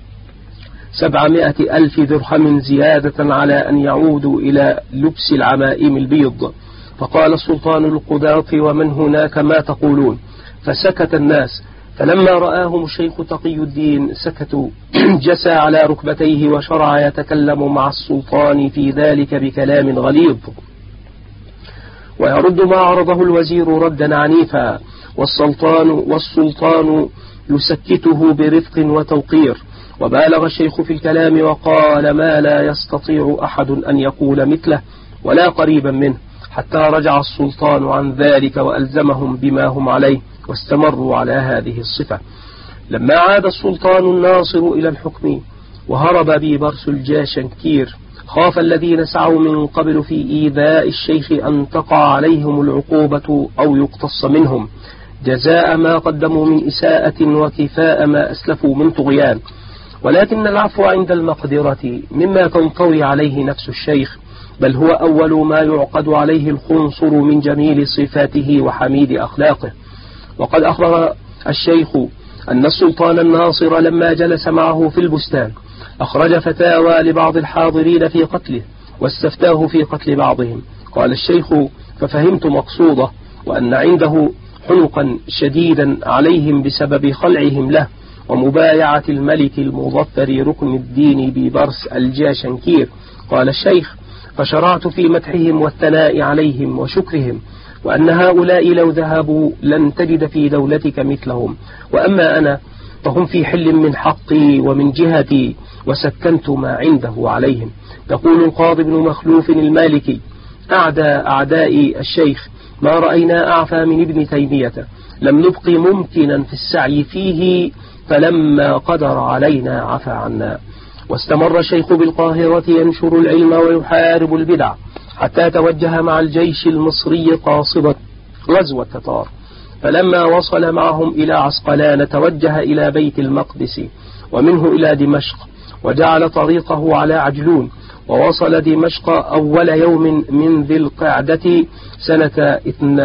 700,000 درهم زيادة على أن يعودوا إلى لبس العمائم البيض. فقال السلطان للقضاة ومن هناك ما تقولون؟ فسكت الناس، فلما رآهم الشيخ تقي الدين سكتوا. جسى على ركبتيه وشرع يتكلم مع السلطان في ذلك بكلام غليظ، ويرد ما عرضه الوزير ردا عنيفا، والسلطان يسكته برفق وتوقير. وبالغ الشيخ في الكلام وقال ما لا يستطيع أحد أن يقول مثله ولا قريبا منه، حتى رجع السلطان عن ذلك وألزمهم بما هم عليه، واستمروا على هذه الصفة. لما عاد السلطان الناصر إلى الحكم وهرب بيبرس الجاشنكير، خاف الذين سعوا من قبل في إيذاء الشيخ أن تقع عليهم العقوبة أو يقتص منهم جزاء ما قدموا من إساءة وكفاء ما أسلفوا من طغيان. ولكن العفو عند المقدرة مما تنطوي عليه نفس الشيخ، بل هو أول ما يعقد عليه الخنصر من جميل صفاته وحميد أخلاقه. وقد أخبر الشيخ أن السلطان الناصر لما جلس معه في البستان أخرج فتاوى لبعض الحاضرين في قتله، واستفتاه في قتل بعضهم. قال الشيخ ففهمت مقصوده، وأن عنده حنقا شديدا عليهم بسبب خلعهم له ومبايعة الملك المظفر ركن الدين بيبرس الجاشنكير. قال الشيخ فشرعت في مدحهم والثناء عليهم وشكرهم، وأن هؤلاء لو ذهبوا لن تجد في دولتك مثلهم، وأما أنا فهم في حل من حقي ومن جهتي، وسكنت ما عنده عليهم. يقول القاضي بن مخلوف المالكي: أعدى أعداء الشيخ ما رأينا أعفى من ابن تيمية، لم نبق ممكنا في السعي فيه، فلما قدر علينا عفى عنا. واستمر الشيخ بالقاهرة ينشر العلم ويحارب البدع، حتى توجه مع الجيش المصري قاصدا غزو التتار، فلما وصل معهم إلى عسقلان توجه إلى بيت المقدس، ومنه إلى دمشق، وجعل طريقه على عجلون، ووصل دمشق أول يوم من ذي القعدة سنة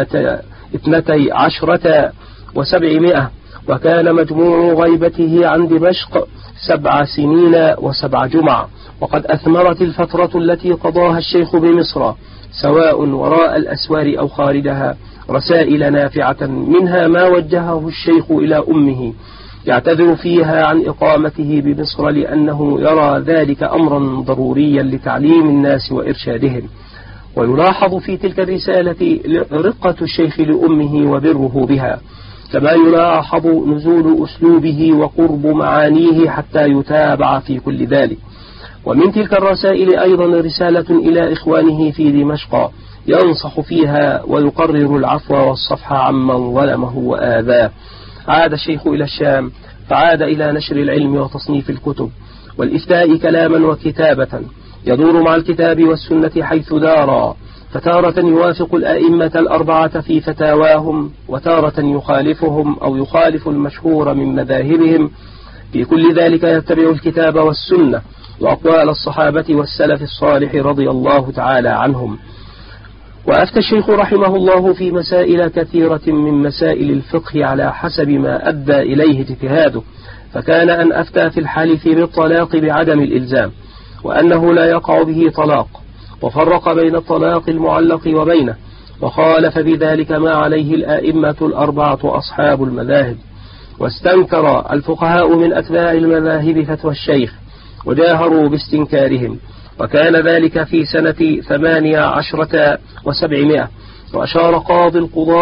12 و700، وكان مجموع غيبته عن دمشق 7 سنين و7 جمع. وقد أثمرت الفترة التي قضاها الشيخ بمصر، سواء وراء الأسوار أو خارجها، رسائل نافعة، منها ما وجهه الشيخ إلى أمه يعتذر فيها عن إقامته بمصر، لأنه يرى ذلك أمرا ضروريا لتعليم الناس وإرشادهم. ويلاحظ في تلك الرسالة رقة الشيخ لأمه وبره بها، كما يلاحظ نزول أسلوبه وقرب معانيه حتى يتابع في كل ذلك. ومن تلك الرسائل أيضا رسالة إلى إخوانه في دمشق ينصح فيها ويقرر العفو والصفح عمن ظلمه وآذاه. عاد الشيخ إلى الشام، فعاد إلى نشر العلم وتصنيف الكتب والإفتاء كلاما وكتابة، يدور مع الكتاب والسنة حيث دارا، فتارة يوافق الأئمة الأربعة في فتاواهم، وتارة يخالفهم أو يخالف المشهور من مذاهبهم. في كل ذلك يتبع الكتاب والسنة وأقوال الصحابة والسلف الصالح رضي الله تعالى عنهم. وأفتى الشيخ رحمه الله في مسائل كثيرة من مسائل الفقه على حسب ما أدى إليه اجتهاده، فكان أن أفتى في الحلف بالطلاق بعدم الإلزام، وأنه لا يقع به طلاق، وفرق بين الطلاق المعلق وبينه، وخالف بذلك ما عليه الآئمة الأربعة أصحاب المذاهب. واستنكر الفقهاء من أتباع المذاهب فتوى الشيخ وجاهروا باستنكارهم، وكان ذلك في سنة 18 و700. وأشار قاضي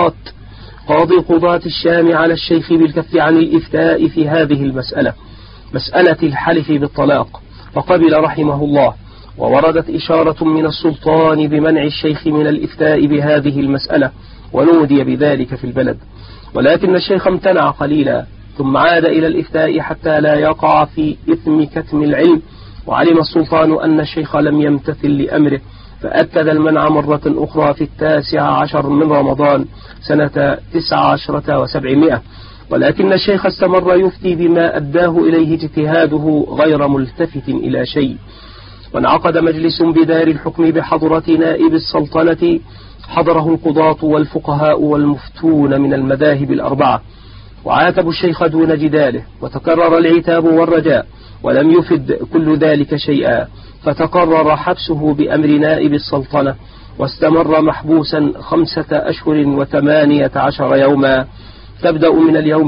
القضاة الشام على الشيخ بالكف عن الإفتاء في هذه المسألة، مسألة الحلف بالطلاق، فقبل رحمه الله. ووردت إشارة من السلطان بمنع الشيخ من الإفتاء بهذه المسألة، ونودي بذلك في البلد، ولكن الشيخ امتنع قليلا، ثم عاد إلى الإفتاء حتى لا يقع في إثم كتم العلم. وعلم السلطان أن الشيخ لم يمتثل لأمره، فأكد المنع مرة أخرى في 19 من رمضان سنة 19 و700. ولكن الشيخ استمر يفتي بما أداه إليه اجتهاده غير ملتفت إلى شيء. وانعقد مجلس بدار الحكم بحضرة نائب السلطنة، حضره القضاة والفقهاء والمفتون من المذاهب الأربعة، وعاتبوا الشيخ دون جداله، وتكرر العتاب والرجاء، ولم يفد كل ذلك شيئا، فتقرر حبسه بأمر نائب السلطنة، واستمر محبوسا 15 أشهر و18 يوما، تبدأ من اليوم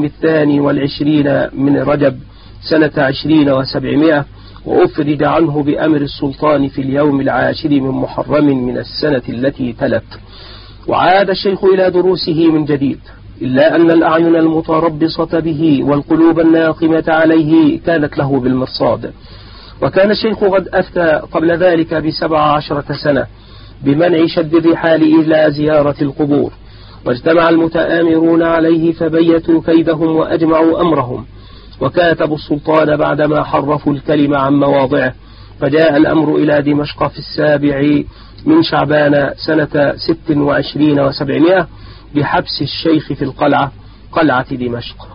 22 من رجب سنة 20 و700، وأفرج عنه بأمر السلطان في اليوم 10 من محرم من السنة التي تلت. وعاد الشيخ إلى دروسه من جديد، إلا أن الأعين المتربصة به والقلوب الناقمة عليه كانت له بالمرصاد. وكان الشيخ قد أفتى قبل ذلك ب17 سنة بمنع شد الرحال إلى زيارة القبور، واجتمع المتآمرون عليه فبيتوا كيدهم وأجمعوا أمرهم، وكاتبوا السلطان بعدما حرفوا الكلمة عن مواضعه، فجاء الأمر إلى دمشق في 7 من شعبان سنة 26 و700 بحبس الشيخ في قلعة دمشق.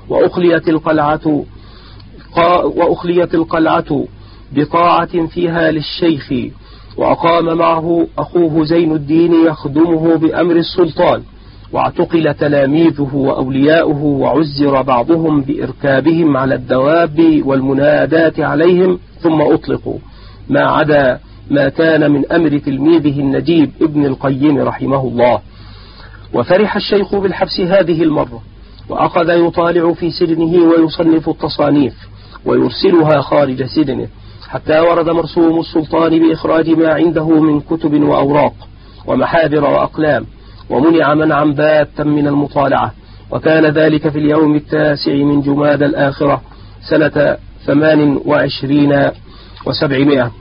وأخليت القلعة بطاعة فيها للشيخ، وأقام معه أخوه زين الدين يخدمه بأمر السلطان، واعتقل تلاميذه وأولياؤه، وعزر بعضهم بإركابهم على الدواب والمنادات عليهم، ثم أطلقوا، ما عدا ما كان من أمر تلميذه النجيب ابن القيم رحمه الله. وفرح الشيخ بالحبس هذه المرة، وأخذ يطالع في سجنه ويصنف التصانيف ويرسلها خارج سجنه، حتى ورد مرسوم السلطان بإخراج ما عنده من كتب وأوراق ومحابر وأقلام، ومنع منعا باتا من المطالعة. وكان ذلك في اليوم 9 من جماد الآخرة سنة 28 وسبعمائة.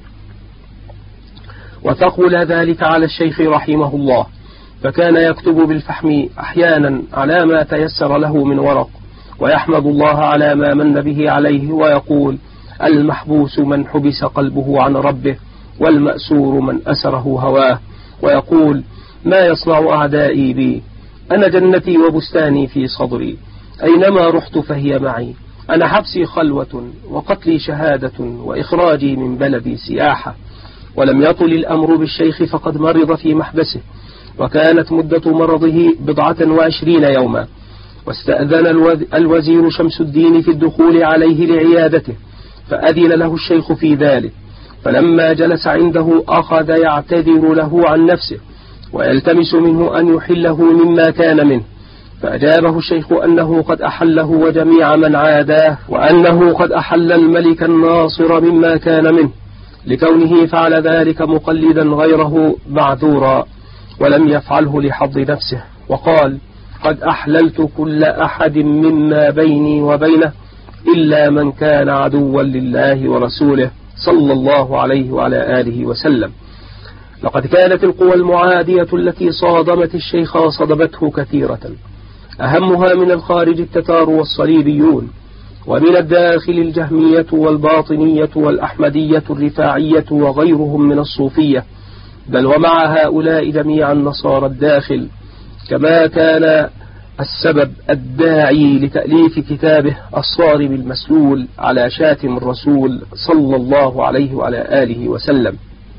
وثقل ذلك على الشيخ رحمه الله، فكان يكتب بالفحم أحيانا على ما تيسر له من ورق، ويحمد الله على ما من به عليه، ويقول: المحبوس من حبس قلبه عن ربه، والمأسور من أسره هواه. ويقول: ما يصنع أعدائي بي؟ أنا جنتي وبستاني في صدري، أينما رحت فهي معي. أنا حبسي خلوة، وقتلي شهادة، وإخراجي من بلدي سياحة. ولم يطل الأمر بالشيخ، فقد مرض في محبسه، وكانت مدة مرضه 29 يوما، واستأذن الوزير شمس الدين في الدخول عليه لعيادته، فأذن له الشيخ في ذلك. فلما جلس عنده أخذ يعتذر له عن نفسه، ويلتمس منه أن يحله مما كان منه، فأجابه الشيخ أنه قد أحله وجميع من عاداه، وأنه قد أحل الملك الناصر مما كان منه، لكونه فعل ذلك مقلدا غيره معذورا، ولم يفعله لحظ نفسه. وقال: قد أحللت كل أحد مما بيني وبينه إلا من كان عدوا لله ورسوله صلى الله عليه وعلى آله وسلم. لقد كانت القوى المعادية التي صادمت الشيخ صدمته كثيرة، أهمها من الخارج التتار والصليبيون، ومن الداخل الجهمية والباطنية والأحمدية الرفاعية وغيرهم من الصوفية، بل ومع هؤلاء جميعا نصارى الداخل، كما كان السبب الداعي لتأليف كتابه الصارم المسلول على شاتم الرسول صلى الله عليه وعلى آله وسلم.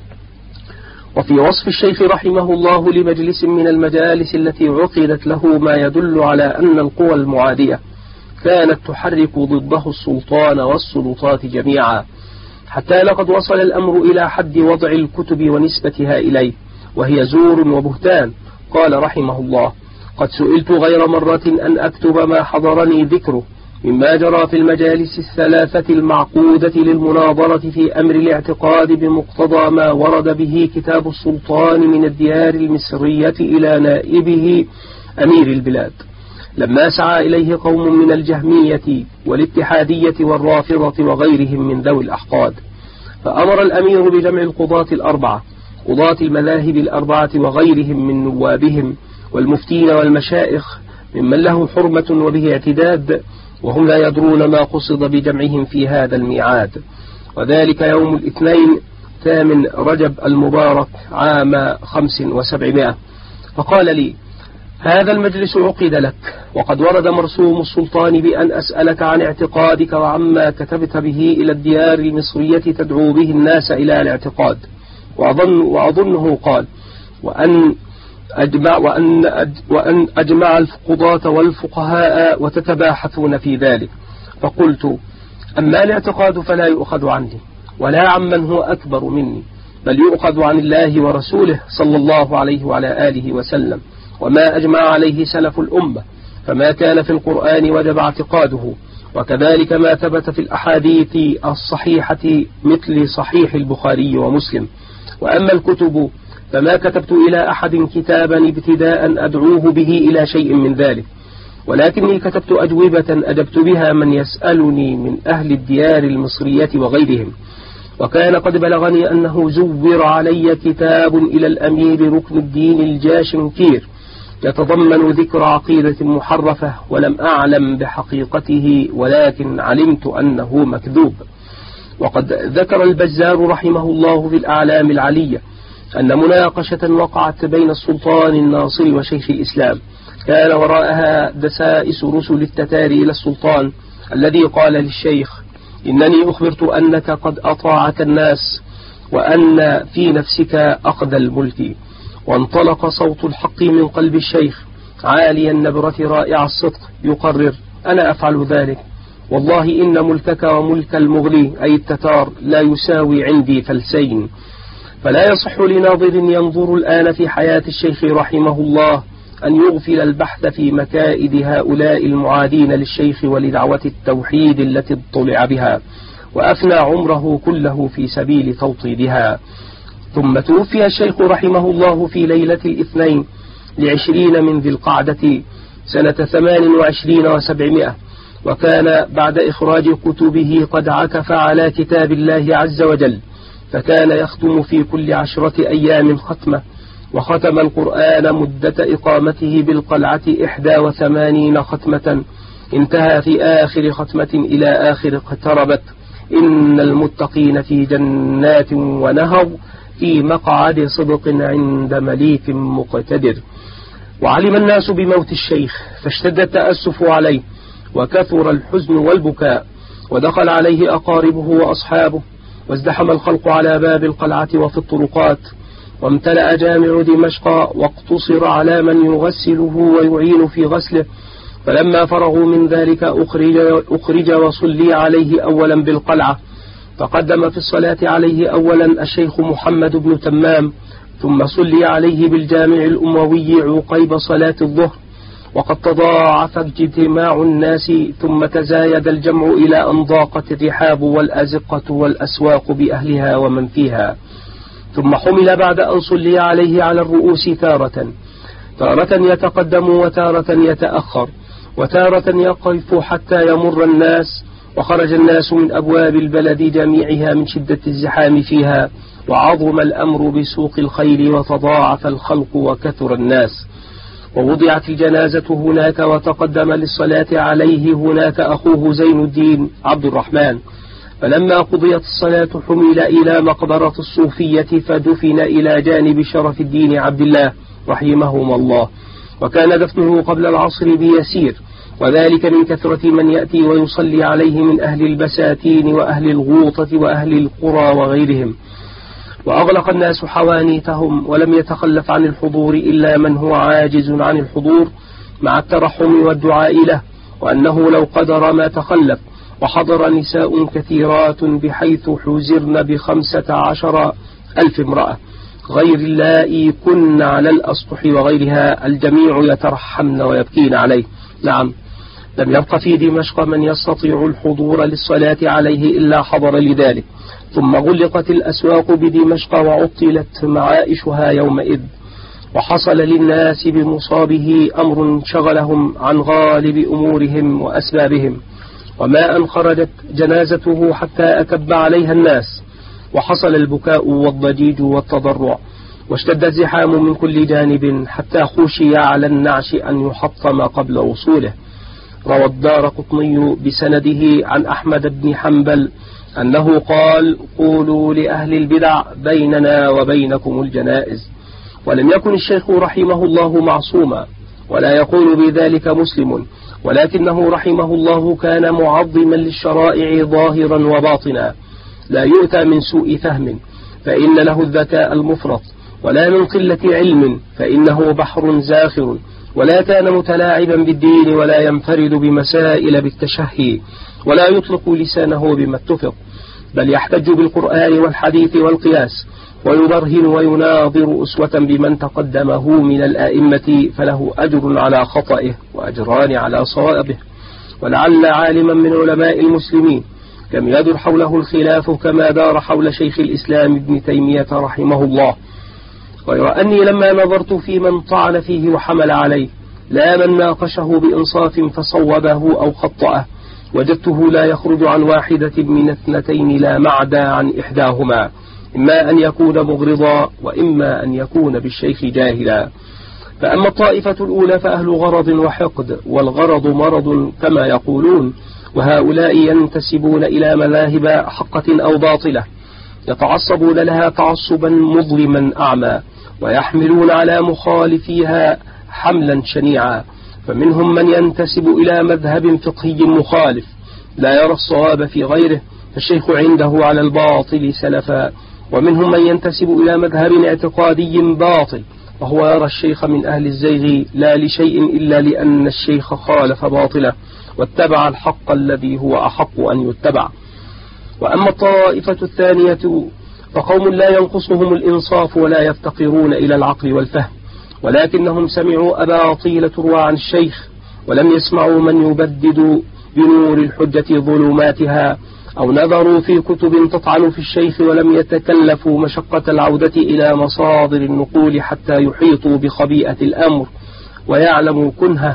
وفي وصف الشيخ رحمه الله لمجلس من المجالس التي عقدت له ما يدل على أن القوى المعادية كانت تحرك ضده السلطان والسلطات جميعا، حتى لقد وصل الأمر إلى حد وضع الكتب ونسبتها إليه، وهي زور وبهتان. قال رحمه الله: قد سئلت غير مرة أن أكتب ما حضرني ذكره مما جرى في المجالس الثلاثة المعقودة للمناظرة في أمر الاعتقاد بمقتضى ما ورد به كتاب السلطان من الديار المصرية إلى نائبه أمير البلاد، لما سعى إليه قوم من الجهمية والاتحادية والرافضة وغيرهم من ذوي الأحقاد. فأمر الأمير بجمع القضاة الأربعة، قضاة المذاهب الأربعة وغيرهم من نوابهم والمفتين والمشائخ ممن له حرمة وبه اعتداد، وهم لا يدرون ما قصد بجمعهم في هذا الميعاد، وذلك يوم الاثنين 8 رجب المبارك عام 7500. فقال لي: هذا المجلس عقد لك، وقد ورد مرسوم السلطان بأن أسألك عن اعتقادك وعما كتبت به إلى الديار المصرية تدعو به الناس إلى الاعتقاد. وأظنه قال: وأن أجمع القضاة والفقهاء وتتباحثون في ذلك. فقلت: أما الاعتقاد فلا يؤخذ عني ولا عمن هو أكبر مني، بل يؤخذ عن الله ورسوله صلى الله عليه وعلى آله وسلم، وما أجمع عليه سلف الأمة، فما كان في القرآن وجب اعتقاده، وكذلك ما ثبت في الأحاديث الصحيحة مثل صحيح البخاري ومسلم. وأما الكتب فما كتبت إلى أحد كتابا ابتداء أدعوه به إلى شيء من ذلك، ولكني كتبت أجوبة أجبت بها من يسألني من أهل الديار المصرية وغيرهم. وكان قد بلغني أنه زور علي كتاب إلى الأمير ركن الدين الجاشنكير يتضمن ذكر عقيدة محرفة، ولم أعلم بحقيقته، ولكن علمت أنه مكذوب. وقد ذكر البزار رحمه الله في الأعلام العلية أن مناقشة وقعت بين السلطان الناصر وشيخ الإسلام كان وراءها دسائس رسل التتار إلى السلطان، الذي قال للشيخ: إنني أخبرت أنك قد أطاعك الناس، وأن في نفسك أخذ الملك. وانطلق صوت الحق من قلب الشيخ عالي النبرة رائع الصدق يقرر: أنا أفعل ذلك، والله إن ملكك وملك المغلي أي التتار لا يساوي عندي فلسين. فلا يصح لناظر ينظر الآن في حياة الشيخ رحمه الله أن يغفل البحث في مكائد هؤلاء المعادين للشيخ ولدعوة التوحيد التي اطلع بها، وأفنى عمره كله في سبيل توطيدها. ثم توفي الشيخ رحمه الله في ليلة الاثنين 20 من ذي القعدة سنة 28 و700، وكان بعد إخراج كتبه قد عكف على كتاب الله عز وجل، فكان يختم في كل 10 أيام ختمة، وختم القرآن مدة إقامته بالقلعة 81 ختمة، انتهى في آخر ختمة إلى آخر اقتربت: إن المتقين في جنات ونهر في مقعد صدق عند مليك مقتدر. وعلم الناس بموت الشيخ فاشتد التأسف عليه، وكثر الحزن والبكاء، ودخل عليه أقاربه وأصحابه، وازدحم الخلق على باب القلعة وفي الطرقات، وامتلأ جامع دمشق، واقتصر على من يغسله ويعين في غسله. فلما فرغوا من ذلك أخرج وصلي عليه أولا بالقلعة، فقدم في الصلاة عليه أولا الشيخ محمد بن تمام، ثم صلي عليه بالجامع الأموي عقيب صلاة الظهر. وقد تضاعف اجتماع الناس، ثم تزايد الجمع إلى أن ضاقت الرحاب والأزقة والأسواق بأهلها ومن فيها. ثم حمل بعد أن صلي عليه على الرؤوس تارة يتقدم وتارة يتأخر، وتارة يقف حتى يمر الناس. وخرج الناس من أبواب البلد جميعها من شدة الزحام فيها، وعظم الأمر بسوق الخيل، وتضاعف الخلق وكثر الناس. ووضعت الجنازة هناك، وتقدم للصلاة عليه هناك أخوه زين الدين عبد الرحمن. فلما قضيت الصلاة حمل إلى مقبرة الصوفية، فدفن إلى جانب شرف الدين عبد الله رحمهما الله. وكان دفنه قبل العصر بيسير، وذلك من كثرة من يأتي ويصلي عليه من أهل البساتين وأهل الغوطة وأهل القرى وغيرهم. وأغلق الناس حوانيتهم، ولم يتخلف عن الحضور إلا من هو عاجز عن الحضور، مع الترحم والدعاء له، وأنه لو قدر ما تخلف. وحضر نساء كثيرات بحيث حزرن 15,000 امرأة، غير اللائي كن على الأسطح وغيرها، الجميع يترحمن ويبكين عليه. نعم، لم يبق في دمشق من يستطيع الحضور للصلاة عليه إلا حضر لذلك. ثم غلقت الأسواق بدمشق، وعطلت معائشها يومئذ. وحصل للناس بمصابه أمر شغلهم عن غالب أمورهم وأسبابهم، وما أن خرجت جنازته حتى أكب عليها الناس، وحصل البكاء والضجيج والتضرع، واشتد الزحام من كل جانب، حتى خشي على النعش أن يحطم قبل وصوله. روى الدارقطني بسنده عن أحمد بن حنبل أنه قال: قولوا لأهل البدع بيننا وبينكم الجنائز. ولم يكن الشيخ رحمه الله معصوما، ولا يقول بذلك مسلم، ولكنه رحمه الله كان معظما للشرائع ظاهرا وباطنا، لا يؤتى من سوء فهم، فإن له الذكاء المفرط، ولا من قلة علم، فإنه بحر زاخر، ولا كان متلاعبا بالدين، ولا ينفرد بمسائل بالتشهي، ولا يطلق لسانه بما اتفق، بل يحتج بالقرآن والحديث والقياس، ويبرهن ويناظر أسوة بمن تقدمه من الآئمة، فله أجر على خطئه وأجران على صوابه. ولعل عالما من علماء المسلمين لم يدر حوله الخلاف كما دار حول شيخ الإسلام ابن تيمية رحمه الله، غير أني لما نظرت في من طعن فيه وحمل عليه، لا من ناقشه بإنصاف فصوبه أو خطأه، وجدته لا يخرج عن واحدة من 2 لا معدى عن إحداهما، إما أن يكون مغرضا، وإما أن يكون بالشيخ جاهلا. فأما الطائفة الأولى فأهل غرض وحقد، والغرض مرض كما يقولون، وهؤلاء ينتسبون إلى مذاهب حقة أو باطلة، يتعصبون لها تعصبا مظلما أعمى، ويحملون على مخالفيها حملا شنيعا. فمنهم من ينتسب إلى مذهب فقهي مخالف، لا يرى الصواب في غيره، فالشيخ عنده على الباطل سلفا. ومنهم من ينتسب إلى مذهب اعتقادي باطل، وهو يرى الشيخ من أهل الزيغ، لا لشيء إلا لأن الشيخ خالف باطله، واتبع الحق الذي هو أحق أن يتبع. وأما الطائفة الثانية فقوم لا ينقصهم الإنصاف، ولا يفتقرون إلى العقل والفهم، ولكنهم سمعوا أباطيل تروى عن الشيخ، ولم يسمعوا من يبدد بنور الحجة ظلماتها، أو نظروا في كتب تطعن في الشيخ، ولم يتكلفوا مشقة العودة إلى مصادر النقول حتى يحيطوا بخبيئة الأمر ويعلموا كنهه،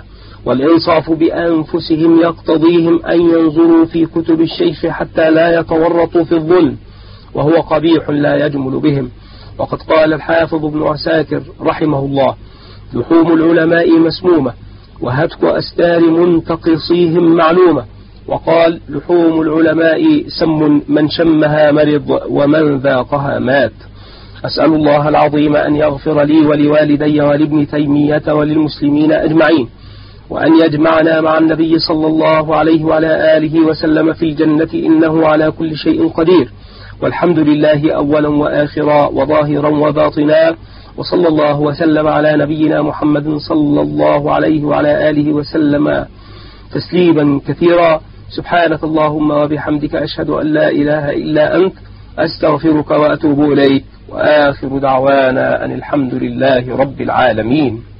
والإنصاف بأنفسهم يقتضيهم أن ينظروا في كتب الشيخ حتى لا يتورطوا في الظلم، وهو قبيح لا يجمل بهم. وقد قال الحافظ ابن عساكر رحمه الله: لحوم العلماء مسمومة، وهتك أستار منتقصيهم معلومة. وقال: لحوم العلماء سم، من شمها مرض ومن ذاقها مات. أسأل الله العظيم أن يغفر لي ولوالدي ولابن تيمية وللمسلمين أجمعين، وأن يجمعنا مع النبي صلى الله عليه وعلى آله وسلم في الجنة، إنه على كل شيء قدير. والحمد لله أولا وآخرا وظاهرا وباطنا، وصلى الله وسلم على نبينا محمد صلى الله عليه وعلى آله وسلم تسليما كثيرا. سبحانك اللهم وبحمدك، أشهد أن لا إله إلا أنت، أستغفرك وأتوب إليك، وآخر دعوانا أن الحمد لله رب العالمين.